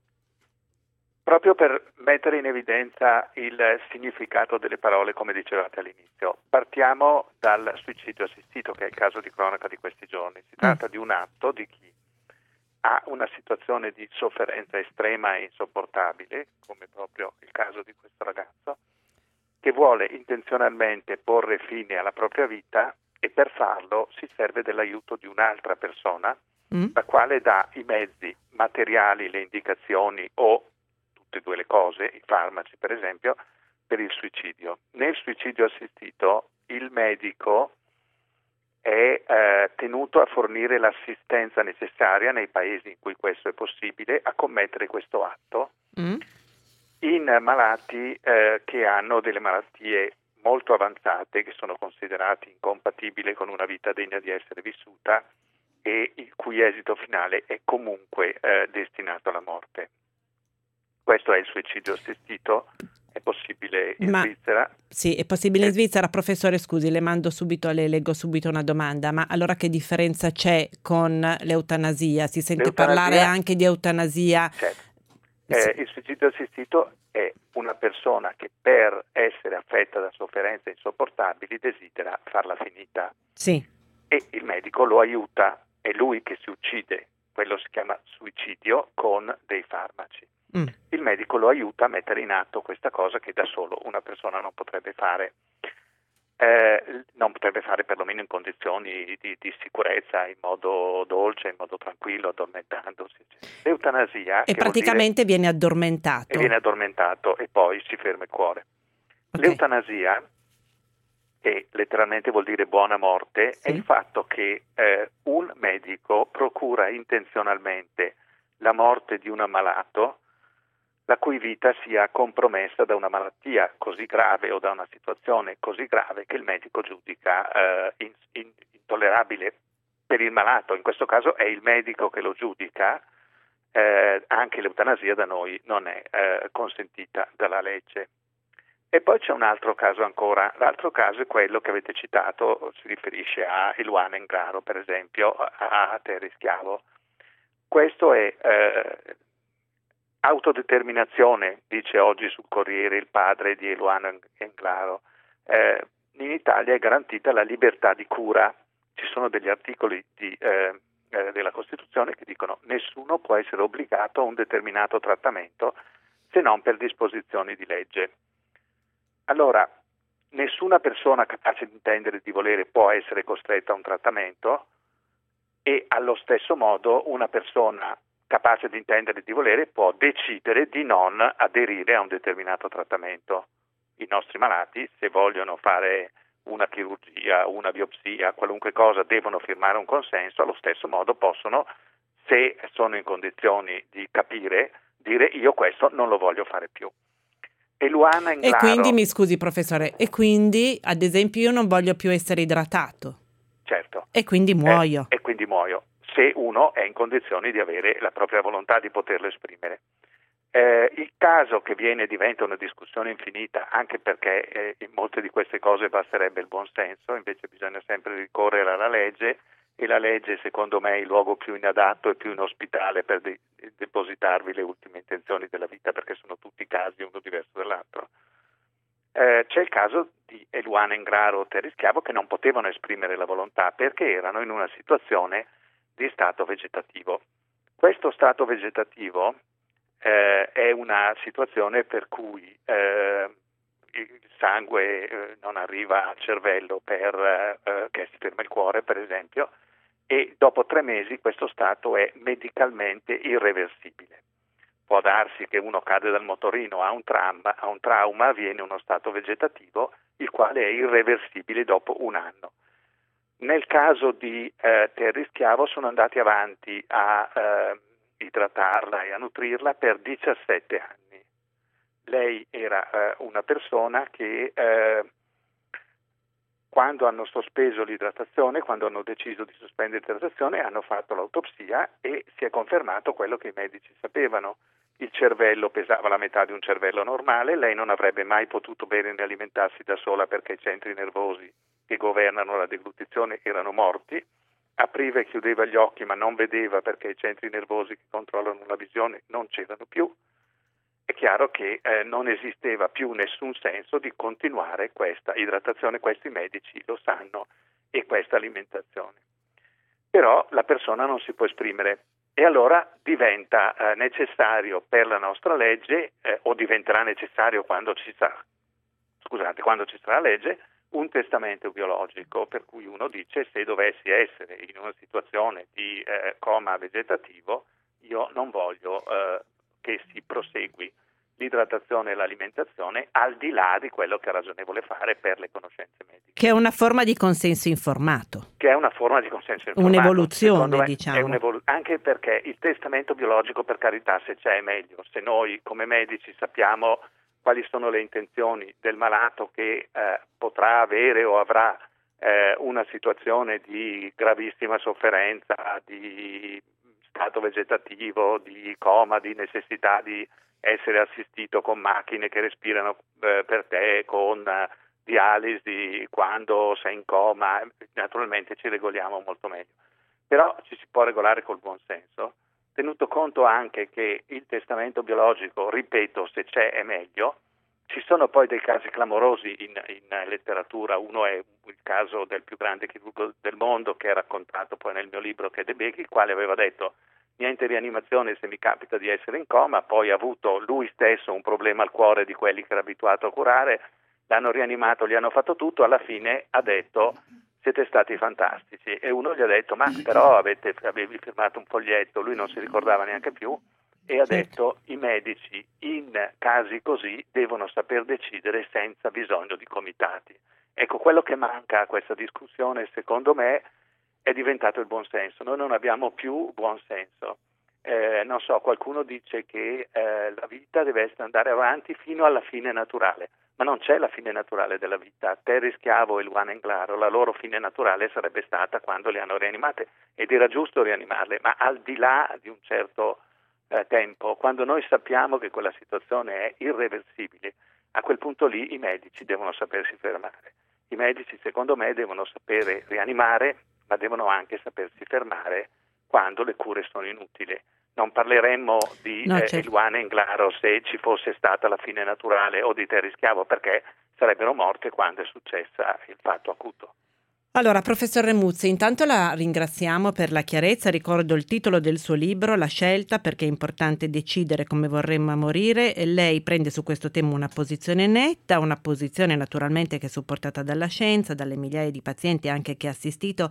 O: proprio per mettere in evidenza il significato delle parole, come dicevate all'inizio, partiamo dal suicidio assistito, che è il caso di cronaca di questi giorni. Si tratta di un atto di chi ha una situazione di sofferenza estrema e insopportabile, come proprio il caso di questo ragazzo, che vuole intenzionalmente porre fine alla propria vita e per farlo si serve dell'aiuto di un'altra persona, la quale dà i mezzi materiali, le indicazioni o tutte e due le cose, i farmaci per esempio, per il suicidio. Nel suicidio assistito il medico è tenuto a fornire l'assistenza necessaria nei paesi in cui questo è possibile a commettere questo atto in malati che hanno delle malattie molto avanzate, che sono considerati incompatibili con una vita degna di essere vissuta e il cui esito finale è comunque destinato alla morte. Questo è il suicidio assistito, è possibile in Svizzera?
C: Sì, è possibile in Svizzera. Professore, scusi, le leggo subito una domanda, ma allora che differenza c'è con l'eutanasia? Si sente parlare anche di eutanasia?
O: Certo. Il suicidio assistito è una persona che per essere affetta da sofferenze insopportabili desidera farla finita.
C: Sì.
O: E il medico lo aiuta, è lui che si uccide, quello si chiama suicidio con dei farmaci. Il medico lo aiuta a mettere in atto questa cosa che da solo una persona non potrebbe fare. non potrebbe fare perlomeno in condizioni di sicurezza, in modo dolce, in modo tranquillo, addormentandosi. L'eutanasia...
C: E praticamente viene addormentato.
O: E viene addormentato e poi si ferma il cuore. Okay. L'eutanasia, che letteralmente vuol dire buona morte, sì, è il fatto che un medico procura intenzionalmente la morte di un ammalato la cui vita sia compromessa da una malattia così grave o da una situazione così grave che il medico giudica intollerabile per il malato. In questo caso è il medico che lo giudica, anche l'eutanasia da noi non è consentita dalla legge. E poi c'è un altro caso ancora. L'altro caso è quello che avete citato, si riferisce a Eluana Englaro, per esempio, a Terry Schiavo. Questo è autodeterminazione, dice oggi sul Corriere il padre di Eluana Englaro. In Italia è garantita la libertà di cura. Ci sono degli articoli della Costituzione che dicono che nessuno può essere obbligato a un determinato trattamento se non per disposizioni di legge. Allora, nessuna persona capace di intendere e di volere può essere costretta a un trattamento e allo stesso modo una persona capace di intendere e di volere può decidere di non aderire a un determinato trattamento. I nostri malati, se vogliono fare una chirurgia, una biopsia, qualunque cosa, devono firmare un consenso, allo stesso modo possono, se sono in condizioni di capire, dire io questo non lo voglio fare più. Eluana Englaro,
C: e quindi, mi scusi professore, e quindi ad esempio io non voglio più essere idratato.
O: Certo.
C: E quindi muoio.
O: E quindi muoio, se uno è in condizioni di avere la propria volontà di poterlo esprimere. Il caso che diventa una discussione infinita, anche perché in molte di queste cose basterebbe il buon senso, invece bisogna sempre ricorrere alla legge, e la legge secondo me è il luogo più inadatto e più inospitale per depositarvi le ultime intenzioni della vita, perché sono tutti casi uno diverso dall'altro. C'è il caso di Eluana Englaro o Terry Schiavo che non potevano esprimere la volontà perché erano in una situazione di stato vegetativo. Questo stato vegetativo è una situazione per cui il sangue non arriva al cervello che si ferma il cuore, per esempio, e dopo 3 mesi questo stato è medicalmente irreversibile. Può darsi che uno cade dal motorino, ha un trauma, avviene uno stato vegetativo, il quale è irreversibile dopo 1 anno. Nel caso di Terry Schiavo sono andati avanti a idratarla e a nutrirla per 17 anni. Lei era una persona che quando hanno sospeso l'idratazione, quando hanno deciso di sospendere l'idratazione, hanno fatto l'autopsia e si è confermato quello che i medici sapevano. Il cervello pesava la metà di un cervello normale, lei non avrebbe mai potuto bere né alimentarsi da sola perché i centri nervosi che governano la deglutizione erano morti, apriva e chiudeva gli occhi ma non vedeva perché i centri nervosi che controllano la visione non c'erano più. È chiaro che non esisteva più nessun senso di continuare questa idratazione, questi medici lo sanno, e questa alimentazione. Però la persona non si può esprimere e allora diventa necessario per la nostra legge, o diventerà necessario quando ci sarà la legge, un testamento biologico per cui uno dice: se dovessi essere in una situazione di coma vegetativo, io non voglio che si prosegui l'idratazione e l'alimentazione al di là di quello che è ragionevole fare per le conoscenze mediche.
C: Che è una forma di consenso informato.
O: Un'evoluzione,
C: diciamo.
O: Anche perché il testamento biologico, per carità, se c'è è meglio. Se noi come medici sappiamo quali sono le intenzioni del malato che potrà avere o avrà una situazione di gravissima sofferenza, di stato vegetativo, di coma, di necessità di essere assistito con macchine che respirano per te, con dialisi quando sei in coma, naturalmente ci regoliamo molto meglio. Però ci si può regolare col buon senso, tenuto conto anche che il testamento biologico, ripeto, se c'è è meglio. Ci sono poi dei casi clamorosi in letteratura. Uno è il caso del più grande chirurgo del mondo, che è raccontato poi nel mio libro, che è De Beghi, il quale aveva detto: niente rianimazione se mi capita di essere in coma. Poi ha avuto lui stesso un problema al cuore di quelli che era abituato a curare l'hanno rianimato, gli hanno fatto tutto, alla fine ha detto siete stati fantastici, e uno gli ha detto ma però avevi firmato un foglietto, lui non si ricordava neanche più, e ha detto i medici in casi così devono saper decidere senza bisogno di comitati. Ecco, quello che manca a questa discussione secondo me è diventato il buonsenso. Noi non abbiamo più buonsenso. Non so, qualcuno dice che la vita deve andare avanti fino alla fine naturale, ma non c'è la fine naturale della vita. Terry Schiavo e Luana Englaro, la loro fine naturale sarebbe stata quando le hanno rianimate, ed era giusto rianimarle, ma al di là di un certo tempo, quando noi sappiamo che quella situazione è irreversibile, a quel punto lì i medici devono sapersi fermare. I medici, secondo me, devono sapere rianimare, ma devono anche sapersi fermare quando le cure sono inutili. Non parleremmo di Luana Englaro se ci fosse stata la fine naturale, o di Terry Schiavo, perché sarebbero morte quando è successa il fatto acuto.
C: Allora, professor Remuzzi, intanto la ringraziamo per la chiarezza. Ricordo il titolo del suo libro, La scelta, perché è importante decidere come vorremmo morire. E lei prende su questo tema una posizione netta, una posizione naturalmente che è supportata dalla scienza, dalle migliaia di pazienti anche che ha assistito,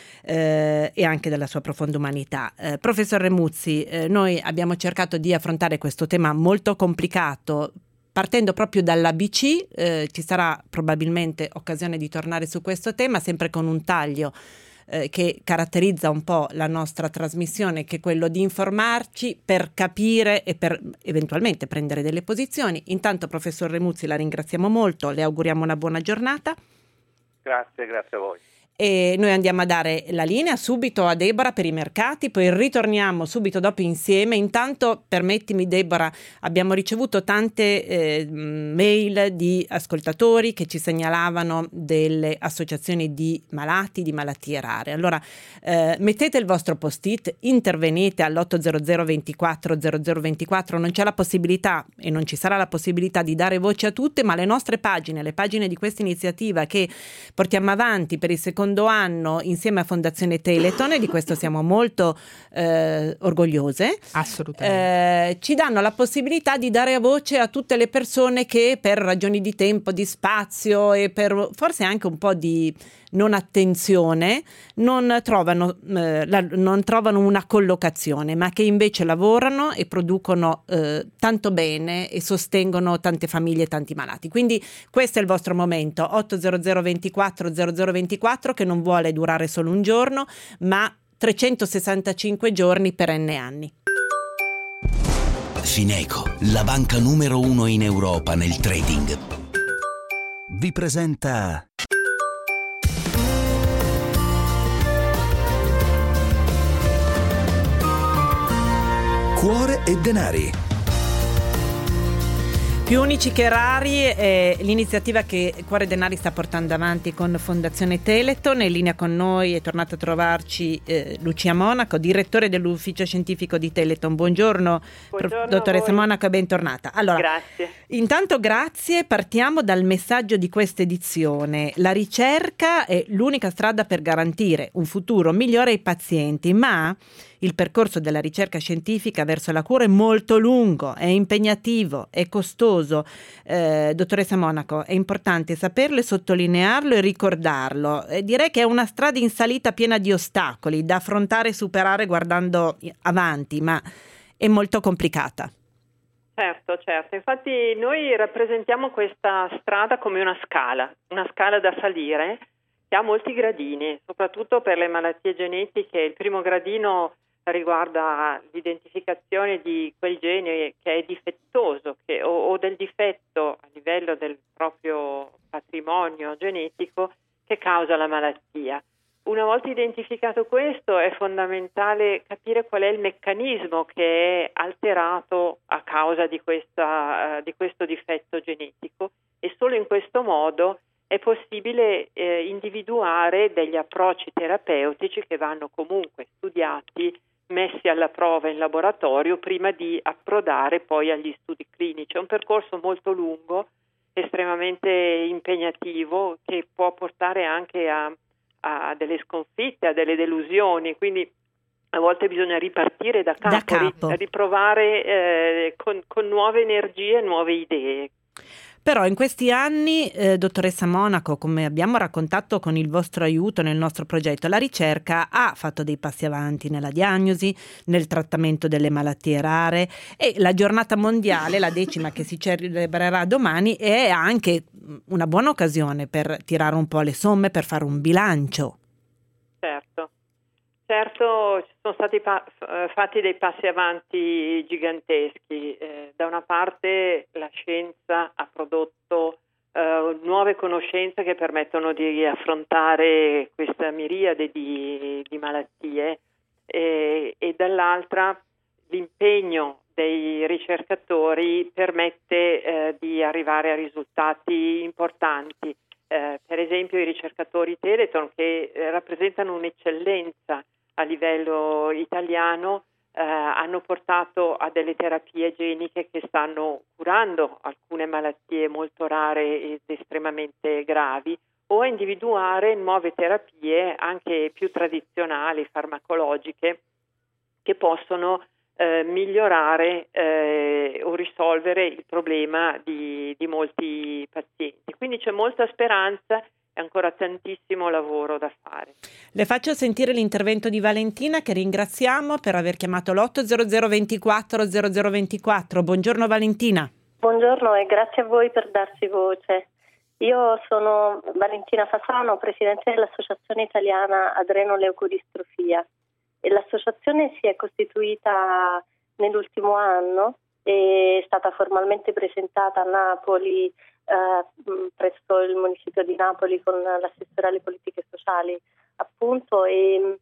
C: e anche dalla sua profonda umanità. Professor Remuzzi, noi abbiamo cercato di affrontare questo tema molto complicato, partendo proprio dall'ABC. Ci sarà probabilmente occasione di tornare su questo tema, sempre con un taglio che caratterizza un po' la nostra trasmissione, che è quello di informarci per capire e per eventualmente prendere delle posizioni. Intanto, professor Remuzzi, la ringraziamo molto, le auguriamo una buona giornata.
O: Grazie a voi.
C: E noi andiamo a dare la linea subito a Deborah per i mercati, poi ritorniamo subito dopo insieme. Intanto, permettimi, Deborah, abbiamo ricevuto tante mail di ascoltatori che ci segnalavano delle associazioni di malati, di malattie rare. Allora, mettete il vostro post-it, intervenite all'800 24 0024. Non c'è la possibilità e non ci sarà la possibilità di dare voce a tutte, ma le nostre pagine, le pagine di questa iniziativa che portiamo avanti per il secondo anno insieme a Fondazione Telethon, e di questo siamo molto orgogliose.
B: Assolutamente.
C: Ci danno la possibilità di dare voce a tutte le persone che per ragioni di tempo, di spazio e per forse anche un po' di non attenzione non trovano una collocazione, ma che invece lavorano e producono tanto bene e sostengono tante famiglie e tanti malati. Quindi questo è il vostro momento, 800 24 0024, che non vuole durare solo un giorno, ma 365 giorni per n anni.
P: Fineco, la banca numero 1 in Europa nel trading, vi presenta
A: Cuore e denari.
C: Più unici che rari è l'iniziativa che Cuore Denari sta portando avanti con Fondazione Telethon. In linea con noi è tornata a trovarci Lucia Monaco, direttore dell'ufficio scientifico di Telethon. Buongiorno, dottoressa Monaco, e bentornata. Allora,
Q: grazie.
C: Intanto grazie, partiamo dal messaggio di questa edizione. La ricerca è l'unica strada per garantire un futuro migliore ai pazienti, ma il percorso della ricerca scientifica verso la cura è molto lungo, è impegnativo, è costoso. Dottoressa Monaco, è importante saperlo e sottolinearlo e ricordarlo. Direi che è una strada in salita piena di ostacoli da affrontare e superare guardando avanti, ma è molto complicata.
Q: Certo. Infatti noi rappresentiamo questa strada come una scala da salire che ha molti gradini, soprattutto per le malattie genetiche. Il primo gradino riguarda l'identificazione di quel gene che è difettoso o del difetto a livello del proprio patrimonio genetico che causa la malattia. Una volta identificato questo, è fondamentale capire qual è il meccanismo che è alterato a causa di questo difetto genetico, e solo in questo modo è possibile individuare degli approcci terapeutici che vanno comunque studiati, messi alla prova in laboratorio prima di approdare poi agli studi clinici. È un percorso molto lungo, estremamente impegnativo, che può portare anche a delle sconfitte, a delle delusioni, quindi a volte bisogna ripartire da capo. Riprovare con nuove energie, nuove idee.
C: Però in questi anni, dottoressa Monaco, come abbiamo raccontato con il vostro aiuto nel nostro progetto, la ricerca ha fatto dei passi avanti nella diagnosi, nel trattamento delle malattie rare, e la giornata mondiale, la 10ª che si celebrerà domani, è anche una buona occasione per tirare un po' le somme, per fare un bilancio.
Q: Certo, ci sono stati fatti dei passi avanti giganteschi. Da una parte la scienza ha prodotto nuove conoscenze che permettono di affrontare questa miriade di malattie e dall'altra l'impegno dei ricercatori permette di arrivare a risultati importanti. Per esempio i ricercatori Telethon, che rappresentano un'eccellenza a livello italiano, hanno portato a delle terapie geniche che stanno curando alcune malattie molto rare ed estremamente gravi, o a individuare nuove terapie anche più tradizionali, farmacologiche, che possono migliorare o risolvere il problema di molti pazienti. Quindi c'è molta speranza e ancora tantissimo lavoro da fare.
C: Le faccio sentire l'intervento di Valentina, che ringraziamo per aver chiamato l'800 24 0024. Buongiorno Valentina.
R: Buongiorno e grazie a voi per darci voce. Io sono Valentina Fasano, presidente dell'Associazione Italiana Adrenoleucodistrofia, e l'associazione si è costituita nell'ultimo anno e è stata formalmente presentata a Napoli presso il municipio di Napoli con l'assessore alle politiche sociali, appunto, e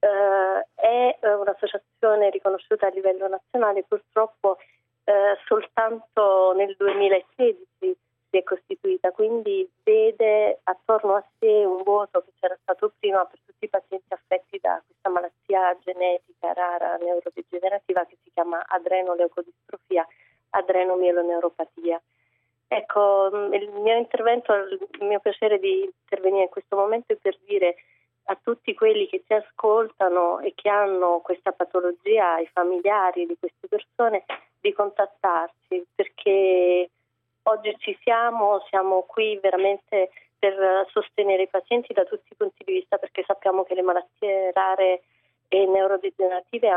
R: è un'associazione riconosciuta a livello nazionale. Purtroppo soltanto nel 2016 si è costituita, quindi vede attorno a sé un vuoto che c'era stato prima per tutti i pazienti affetti da questa malattia genetica rara neurodegenerativa che si chiama adrenoleucodistrofia, adrenomieloneoropatia. Ecco, il mio intervento, il mio piacere di intervenire in questo momento è per dire a tutti quelli che ci ascoltano e che hanno questa patologia, ai familiari di queste persone, di contattarci, perché oggi siamo qui veramente per sostenere i pazienti da tutti i punti di vista, perché sappiamo che le malattie rare e neurodegenerative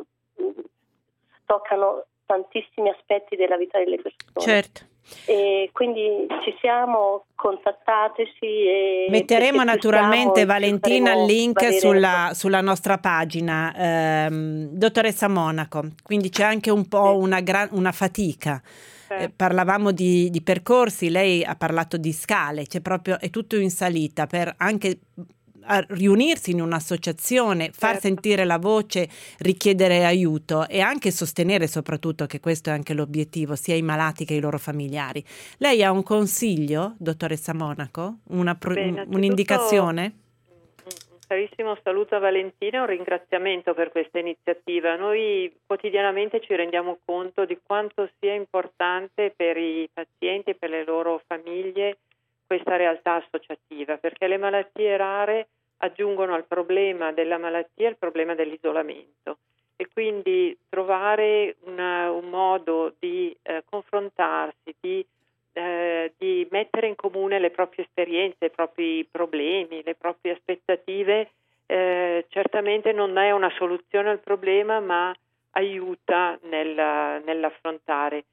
R: toccano tantissimi aspetti della vita delle persone.
C: Certo.
R: E quindi ci siamo, contattateci. E
C: metteremo naturalmente, Valentina, il link sulla nostra pagina. Dottoressa Monaco, quindi c'è anche un po' una fatica. Parlavamo di percorsi, lei ha parlato di scale, è tutto in salita per anche riunirsi in un'associazione, far sentire la voce, richiedere aiuto e anche sostenere, soprattutto, che questo è anche l'obiettivo, sia i malati che i loro familiari. Lei ha un consiglio, dottoressa Monaco? Un'indicazione?
Q: Un carissimo saluto a Valentina e un ringraziamento per questa iniziativa. Noi quotidianamente ci rendiamo conto di quanto sia importante per i pazienti e per le loro famiglie questa realtà associativa, perché le malattie rare aggiungono al problema della malattia il problema dell'isolamento, e quindi trovare un modo di confrontarsi, di mettere in comune le proprie esperienze, i propri problemi, le proprie aspettative, certamente non è una soluzione al problema, ma aiuta nell'affrontare.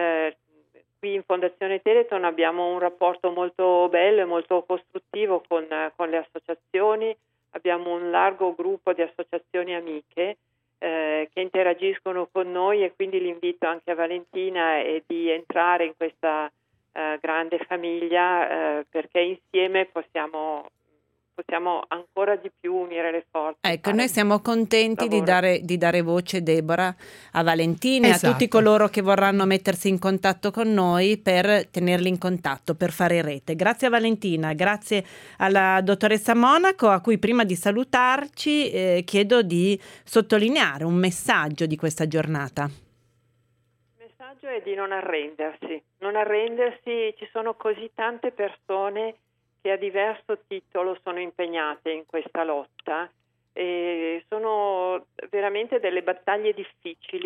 Q: Qui in Fondazione Telethon abbiamo un rapporto molto bello e molto costruttivo con le associazioni. Abbiamo un largo gruppo di associazioni amiche che interagiscono con noi, e quindi l'invito anche a Valentina è di entrare in questa grande famiglia, perché insieme possiamo ancora di più unire le forze.
C: Ecco, noi siamo contenti di dare voce, Deborah, a Valentina e a tutti coloro che vorranno mettersi in contatto con noi, per tenerli in contatto, per fare rete. Grazie a Valentina, grazie alla dottoressa Monaco, a cui prima di salutarci chiedo di sottolineare un messaggio di questa giornata.
Q: Il messaggio è di non arrendersi, ci sono così tante persone che a diverso titolo sono impegnate in questa lotta, e sono veramente delle battaglie difficili,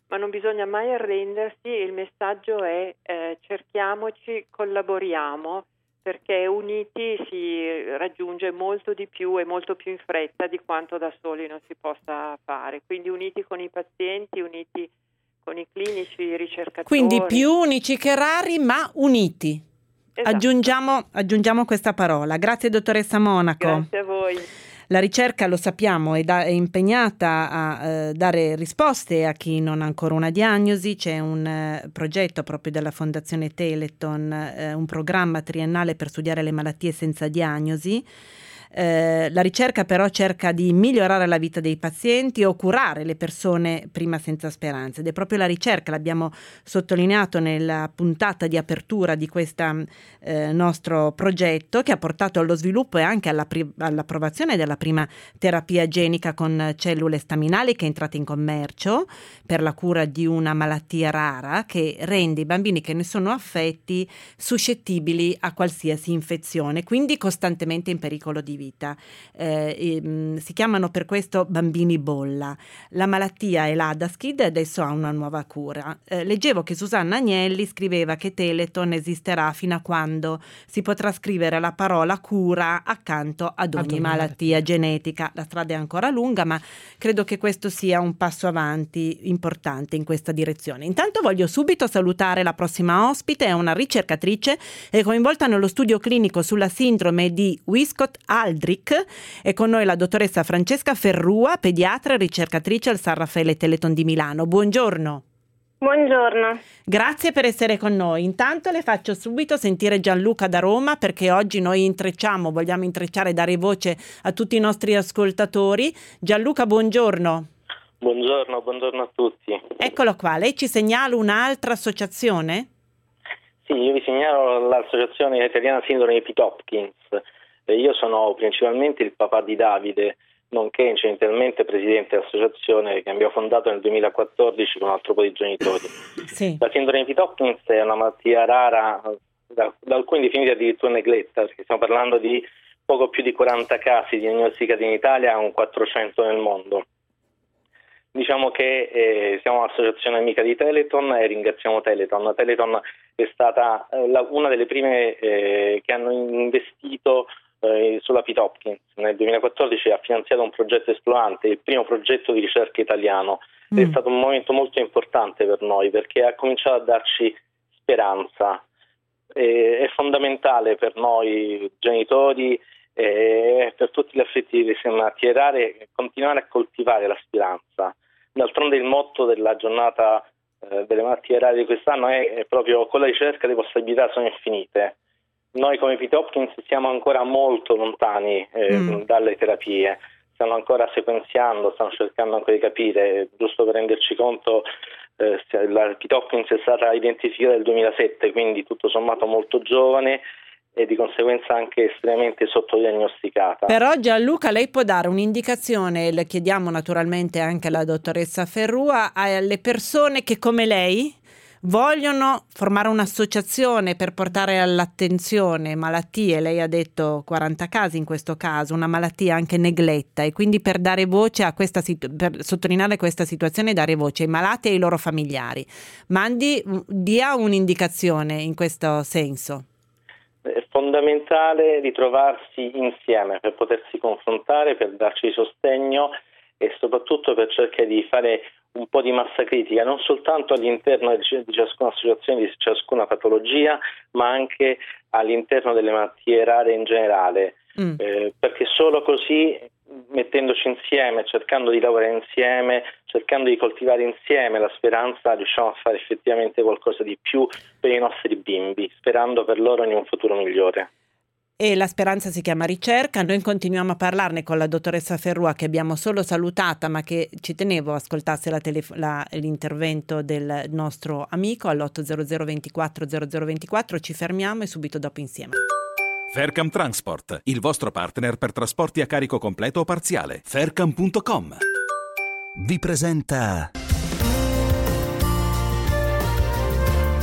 Q: ma non bisogna mai arrendersi. Il messaggio è cerchiamoci, collaboriamo, perché uniti si raggiunge molto di più e molto più in fretta di quanto da soli non si possa fare. Quindi uniti con i pazienti, uniti con i clinici, i ricercatori.
C: Quindi più unici che rari, ma uniti. Esatto. Aggiungiamo questa parola. Grazie dottoressa Monaco.
Q: Grazie a voi.
C: La ricerca, lo sappiamo, è impegnata a dare risposte a chi non ha ancora una diagnosi. C'è un progetto proprio della Fondazione Telethon, un programma triennale per studiare le malattie senza diagnosi. La ricerca però cerca di migliorare la vita dei pazienti o curare le persone prima senza speranza, ed è proprio la ricerca, l'abbiamo sottolineato nella puntata di apertura di questo nostro progetto, che ha portato allo sviluppo e anche all'approvazione della prima terapia genica con cellule staminali, che è entrata in commercio per la cura di una malattia rara che rende i bambini che ne sono affetti suscettibili a qualsiasi infezione, quindi costantemente in pericolo di vita. Si chiamano per questo bambini bolla. La malattia è l'Adaskid e adesso ha una nuova cura. Leggevo che Susanna Agnelli scriveva che Telethon esisterà fino a quando si potrà scrivere la parola cura accanto ad ogni malattia genetica. La strada è ancora lunga, ma credo che questo sia un passo avanti importante in questa direzione. Intanto voglio subito salutare la prossima ospite, è una ricercatrice, è coinvolta nello studio clinico sulla sindrome di Wiskott-Aldrich. È con noi la dottoressa Francesca Ferrua, pediatra e ricercatrice al San Raffaele Telethon di Milano. Buongiorno.
S: Buongiorno.
C: Grazie per essere con noi. Intanto le faccio subito sentire Gianluca da Roma, perché oggi noi vogliamo intrecciare e dare voce a tutti i nostri ascoltatori. Gianluca, buongiorno.
T: Buongiorno a tutti.
C: Eccolo qua, lei ci segnala un'altra associazione?
T: Sì, io vi segnalo l'Associazione Italiana Sindrome di Pitt-Hopkins. Io sono principalmente il papà di Davide, nonché incidentalmente presidente dell'associazione che abbiamo fondato nel 2014 con un altro po' di genitori.
C: Sì.
T: La sindrome di Pitt-Hopkins è una malattia rara, da alcuni definita addirittura negletta, perché stiamo parlando di poco più di 40 casi diagnosticati in Italia, un 400 nel mondo. Diciamo che siamo un'associazione amica di Telethon e ringraziamo Telethon. Telethon è stata una delle prime che hanno investito sulla Pitt-Hopkins. Nel 2014 ha finanziato un progetto esplorante, il primo progetto di ricerca italiano. È stato un momento molto importante per noi, perché ha cominciato a darci speranza. È fondamentale per noi genitori e per tutti gli affetti di queste malattie rare continuare a coltivare la speranza. D'altronde il motto della giornata delle malattie rare di quest'anno è proprio: con la ricerca le possibilità sono infinite. Noi come Pitt-Hopkins siamo ancora molto lontani dalle terapie, stanno ancora sequenziando, stanno cercando ancora di capire. Giusto per renderci conto, la Pitt-Hopkins è stata identificata nel 2007, quindi tutto sommato molto giovane e di conseguenza anche estremamente sottodiagnosticata.
C: Però Gianluca, lei può dare un'indicazione, le chiediamo naturalmente anche alla dottoressa Ferrua, alle persone che come lei vogliono formare un'associazione per portare all'attenzione malattie, lei ha detto 40 casi in questo caso, una malattia anche negletta, e quindi per dare voce a questa per sottolineare questa situazione e dare voce ai malati e ai loro familiari. Dia un'indicazione in questo senso.
T: È fondamentale ritrovarsi insieme per potersi confrontare, per darci sostegno e soprattutto per cercare di fare un po' di massa critica, non soltanto all'interno di ciascuna associazione, di ciascuna patologia, ma anche all'interno delle malattie rare in generale, perché solo così, mettendoci insieme, cercando di lavorare insieme, cercando di coltivare insieme la speranza, riusciamo a fare effettivamente qualcosa di più per i nostri bimbi, sperando per loro in un futuro migliore.
C: E la speranza si chiama ricerca. Noi continuiamo a parlarne con la dottoressa Ferrua, che abbiamo solo salutata, ma che ci tenevo ascoltasse l'intervento del nostro amico all'800 24 0024. Ci fermiamo e subito dopo insieme.
E: Faircam Transport, il vostro partner per trasporti a carico completo o parziale. Faircam.com
P: vi presenta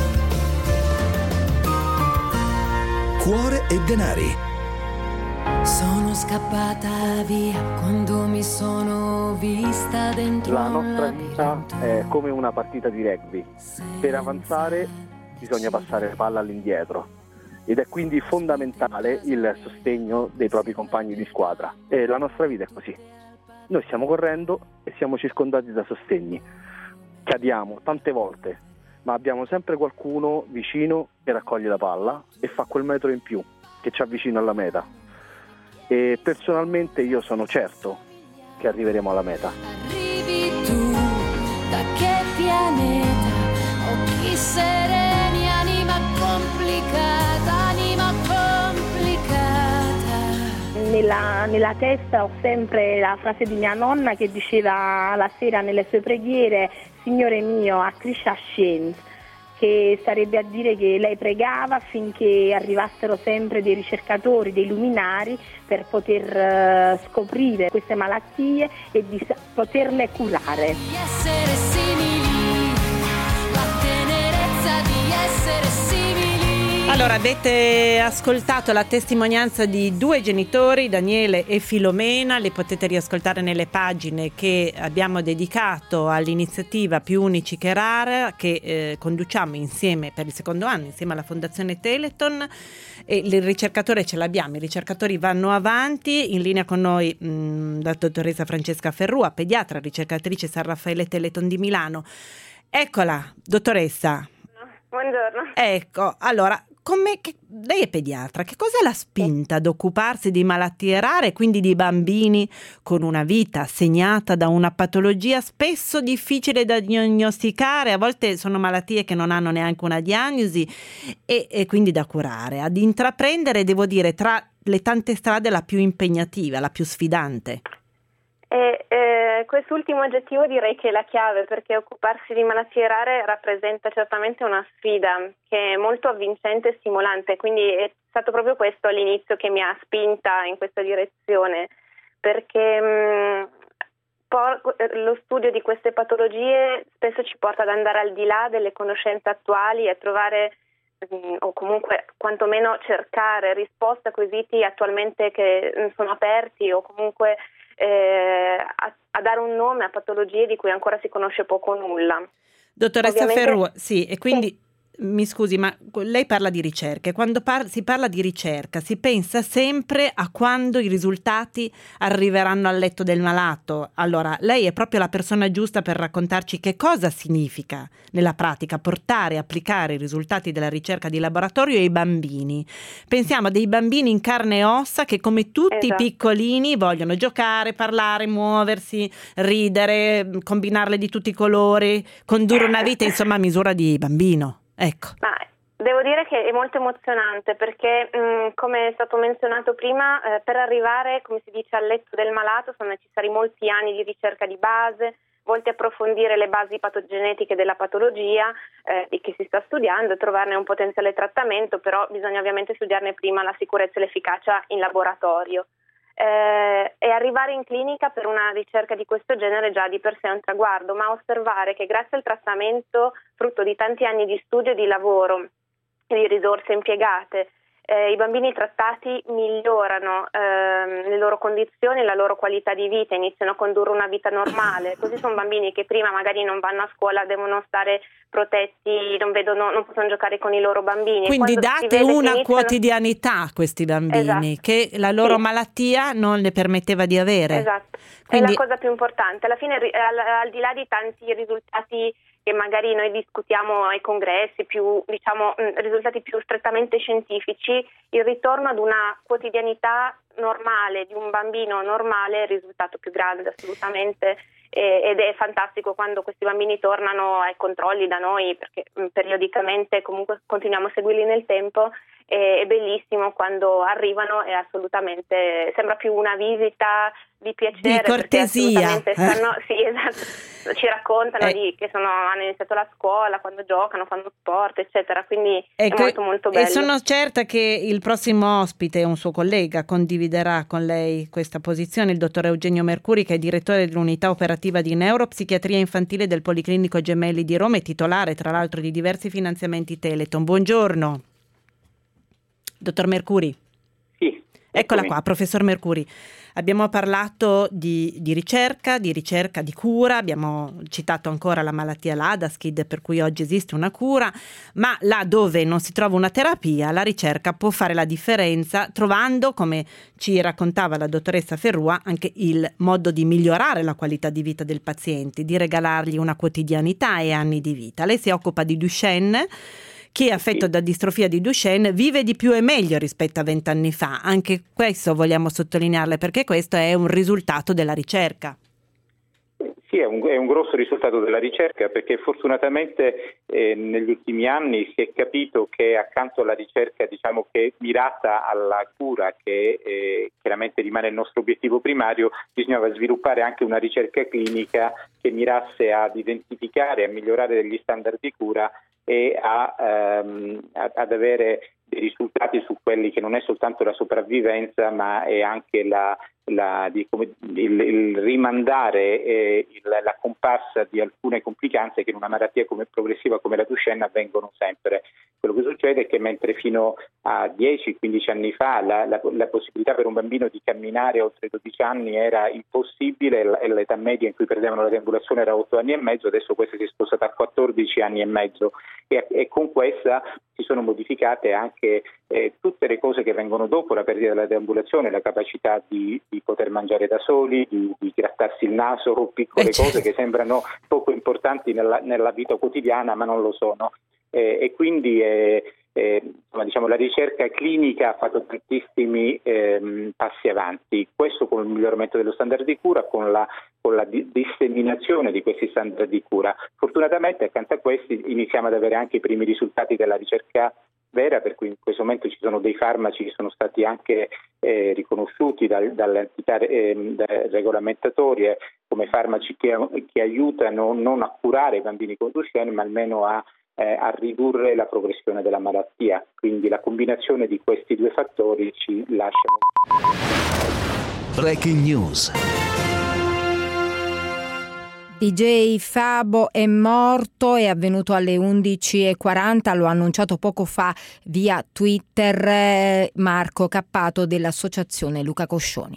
A: Cuore e denari.
S: Sono scappata via quando mi sono vista dentro
U: la nostra vita è come una partita di rugby. Per avanzare bisogna passare la palla all'indietro ed è quindi fondamentale il sostegno dei propri compagni di squadra. E la nostra vita è così. Noi stiamo correndo e siamo circondati da sostegni. Cadiamo tante volte, ma abbiamo sempre qualcuno vicino che raccoglie la palla e fa quel metro in più che ci avvicina alla meta. E personalmente io sono certo che arriveremo alla meta.
S: Arrivi tu, da che pianeta? Occhi sereni, anima complicata, anima complicata.
V: Nella testa ho sempre la frase di mia nonna che diceva la sera nelle sue preghiere: Signore mio, accresci scienza, che sarebbe a dire che lei pregava affinché arrivassero sempre dei ricercatori, dei luminari per poter scoprire queste malattie e di poterle curare.
S: Di essere simili, la tenerezza di essere simili.
C: Allora, avete ascoltato la testimonianza di due genitori, Daniele e Filomena, le potete riascoltare nelle pagine che abbiamo dedicato all'iniziativa Più Unici che Rara, che conduciamo insieme per il secondo anno, insieme alla Fondazione Teleton. E il ricercatore ce l'abbiamo, i ricercatori vanno avanti. In linea con noi la dottoressa Francesca Ferrua, pediatra, ricercatrice San Raffaele Teleton di Milano. Eccola, dottoressa.
I: Buongiorno.
C: Ecco, allora, lei è pediatra, che cosa l'ha spinta ad occuparsi di malattie rare, quindi di bambini con una vita segnata da una patologia spesso difficile da diagnosticare? A volte sono malattie che non hanno neanche una diagnosi e quindi da curare, ad intraprendere, devo dire, tra le tante strade la più impegnativa, la più sfidante.
I: Quest'ultimo aggettivo direi che è la chiave, perché occuparsi di malattie rare rappresenta certamente una sfida che è molto avvincente e stimolante, quindi è stato proprio questo all'inizio che mi ha spinta in questa direzione, perché lo studio di queste patologie spesso ci porta ad andare al di là delle conoscenze attuali e trovare o comunque quantomeno cercare risposte a quesiti attualmente che sono aperti o comunque a dare un nome a patologie di cui ancora si conosce poco o nulla.
C: Dottoressa Ferrua, sì, e quindi mi scusi, ma lei parla di ricerca e quando si parla di ricerca si pensa sempre a quando i risultati arriveranno al letto del malato. Allora, lei è proprio la persona giusta per raccontarci che cosa significa nella pratica portare e applicare i risultati della ricerca di laboratorio ai bambini. Pensiamo a dei bambini in carne e ossa che, come tutti i piccolini, vogliono giocare, parlare, muoversi, ridere, combinarle di tutti i colori, condurre una vita insomma a misura di bambino. Ecco.
I: Ma devo dire che è molto emozionante perché, come è stato menzionato prima, per arrivare, come si dice, al letto del malato sono necessari molti anni di ricerca di base, volti a approfondire le basi patogenetiche della patologia che si sta studiando e trovarne un potenziale trattamento, però bisogna ovviamente studiarne prima la sicurezza e l'efficacia in laboratorio. E arrivare in clinica per una ricerca di questo genere già di per sé è un traguardo, ma osservare che grazie al trattamento, frutto di tanti anni di studio e di lavoro e di risorse impiegate, i bambini trattati migliorano le loro condizioni, la loro qualità di vita, iniziano a condurre una vita normale. Così sono bambini che prima magari non vanno a scuola, devono stare protetti, non possono giocare con i loro bambini.
C: Quindi date una quotidianità a questi bambini che la loro malattia non le permetteva di avere.
I: Esatto,
C: quindi
I: è la cosa più importante. Alla fine, al di là di tanti risultati che magari noi discutiamo ai congressi, risultati più strettamente scientifici, il ritorno ad una quotidianità normale di un bambino normale è il risultato più grande assolutamente, ed è fantastico quando questi bambini tornano ai controlli da noi, perché periodicamente comunque continuiamo a seguirli nel tempo. È bellissimo quando arrivano e assolutamente sembra più una visita di piacere,
C: di cortesia,
I: sì, esatto, ci raccontano che hanno iniziato la scuola, quando giocano, fanno sport, eccetera, quindi è molto molto bello.
C: E sono certa che il prossimo ospite, un suo collega, condividerà con lei questa posizione, il dottor Eugenio Mercuri, che è direttore dell'unità operativa di neuropsichiatria infantile del Policlinico Gemelli di Roma e titolare tra l'altro di diversi finanziamenti Teleton. Buongiorno. Dottor Mercuri.
W: Sì.
C: Eccola qua, professor Mercuri. Abbiamo parlato di ricerca, di cura, abbiamo citato ancora la malattia l'ADASCID, per cui oggi esiste una cura, ma là dove non si trova una terapia, la ricerca può fare la differenza, trovando, come ci raccontava la dottoressa Ferrua, anche il modo di migliorare la qualità di vita del paziente, di regalargli una quotidianità e anni di vita. Lei si occupa di Duchenne. Chi è affetto da distrofia di Duchenne vive di più e meglio rispetto a 20 anni fa. Anche questo vogliamo sottolinearle, perché questo è un risultato della ricerca.
D: Sì, è un grosso risultato della ricerca, perché fortunatamente negli ultimi anni si è capito che accanto alla ricerca, diciamo, che è mirata alla cura, che chiaramente rimane il nostro obiettivo primario, bisognava sviluppare anche una ricerca clinica che mirasse ad identificare, a migliorare degli standard di cura e ad avere dei risultati su quelli che non è soltanto la sopravvivenza, ma è anche il rimandare la comparsa di alcune complicanze che in una malattia progressiva come la Duchenne avvengono sempre. Quello che succede è che mentre fino a 10-15 anni fa la possibilità per un bambino di camminare oltre 12 anni era impossibile e l'età media in cui perdevano la deambulazione era 8 anni e mezzo, adesso questa si è spostata a 14 anni e mezzo e con questa si sono modificate anche tutte le cose che vengono dopo la perdita della deambulazione, la capacità di poter mangiare da soli, di grattarsi il naso, piccole cose che sembrano poco importanti nella vita quotidiana ma non lo sono. E quindi diciamo, la ricerca clinica ha fatto tantissimi passi avanti, questo con il miglioramento dello standard di cura, con la disseminazione di questi standard di cura. Fortunatamente accanto a questi iniziamo ad avere anche i primi risultati della ricerca vera, per cui in questo momento ci sono dei farmaci che sono stati anche riconosciuti dalle entità regolamentatorie come farmaci che aiutano non a curare i bambini con Duchenne, ma almeno a ridurre la progressione della malattia. Quindi la combinazione di questi due fattori ci lasciano.
P: Breaking News.
G: DJ Fabo è morto, è avvenuto alle 11:40, lo ha annunciato poco fa via Twitter Marco Cappato dell'associazione Luca Coscioni.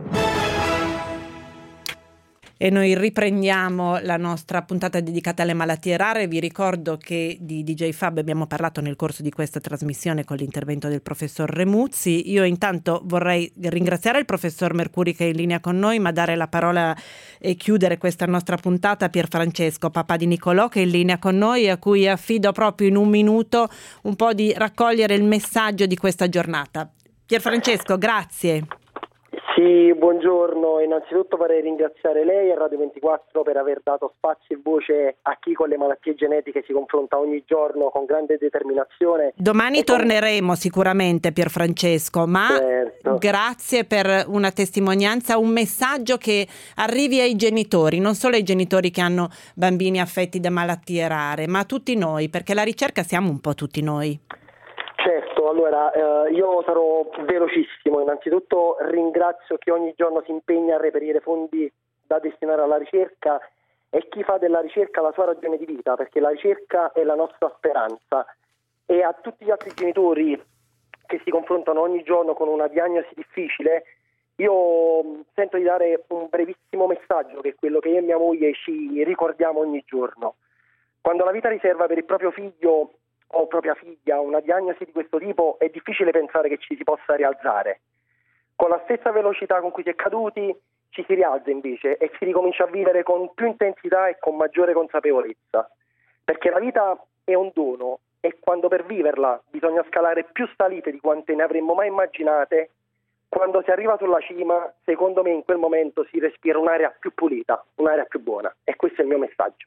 C: E noi riprendiamo la nostra puntata dedicata alle malattie rare. Vi ricordo che di DJ Fab abbiamo parlato nel corso di questa trasmissione con l'intervento del professor Remuzzi. Io intanto vorrei ringraziare il professor Mercuri che è in linea con noi, ma dare la parola e chiudere questa nostra puntata a Pierfrancesco, papà di Nicolò, che è in linea con noi, a cui affido proprio in un minuto un po' di raccogliere il messaggio di questa giornata. Pierfrancesco, grazie.
W: Sì, buongiorno. Innanzitutto vorrei ringraziare lei e Radio 24 per aver dato spazio e voce a chi con le malattie genetiche si confronta ogni giorno con grande determinazione.
C: Domani torneremo sicuramente, Pierfrancesco, ma certo. Grazie per una testimonianza, un messaggio che arrivi ai genitori, non solo ai genitori che hanno bambini affetti da malattie rare, ma a tutti noi, perché la ricerca siamo un po' tutti noi.
W: Certo, allora io sarò velocissimo. Innanzitutto ringrazio chi ogni giorno si impegna a reperire fondi da destinare alla ricerca e chi fa della ricerca la sua ragione di vita, perché la ricerca è la nostra speranza. E a tutti gli altri genitori che si confrontano ogni giorno con una diagnosi difficile, io sento di dare un brevissimo messaggio che è quello che io e mia moglie ci ricordiamo ogni giorno. Quando la vita riserva per il proprio figlio o propria figlia una diagnosi di questo tipo, è difficile pensare che ci si possa rialzare. Con la stessa velocità con cui si è caduti, ci si rialza invece e si ricomincia a vivere con più intensità e con maggiore consapevolezza. Perché la vita è un dono e quando per viverla bisogna scalare più salite di quante ne avremmo mai immaginate, quando si arriva sulla cima, secondo me in quel momento si respira un'aria più pulita, un'aria più buona. E questo è il mio messaggio.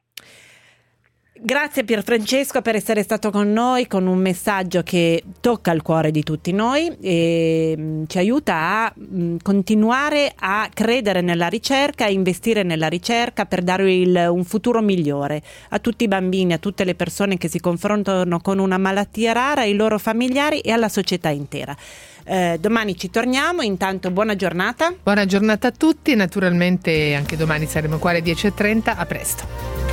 C: Grazie Pierfrancesco per essere stato con noi con un messaggio che tocca il cuore di tutti noi e ci aiuta a continuare a credere nella ricerca, a investire nella ricerca per dare un futuro migliore a tutti i bambini, a tutte le persone che si confrontano con una malattia rara, ai loro familiari e alla società intera. Domani ci torniamo, intanto buona giornata.
B: Buona giornata a tutti, naturalmente anche domani saremo qua alle 10:30, a presto.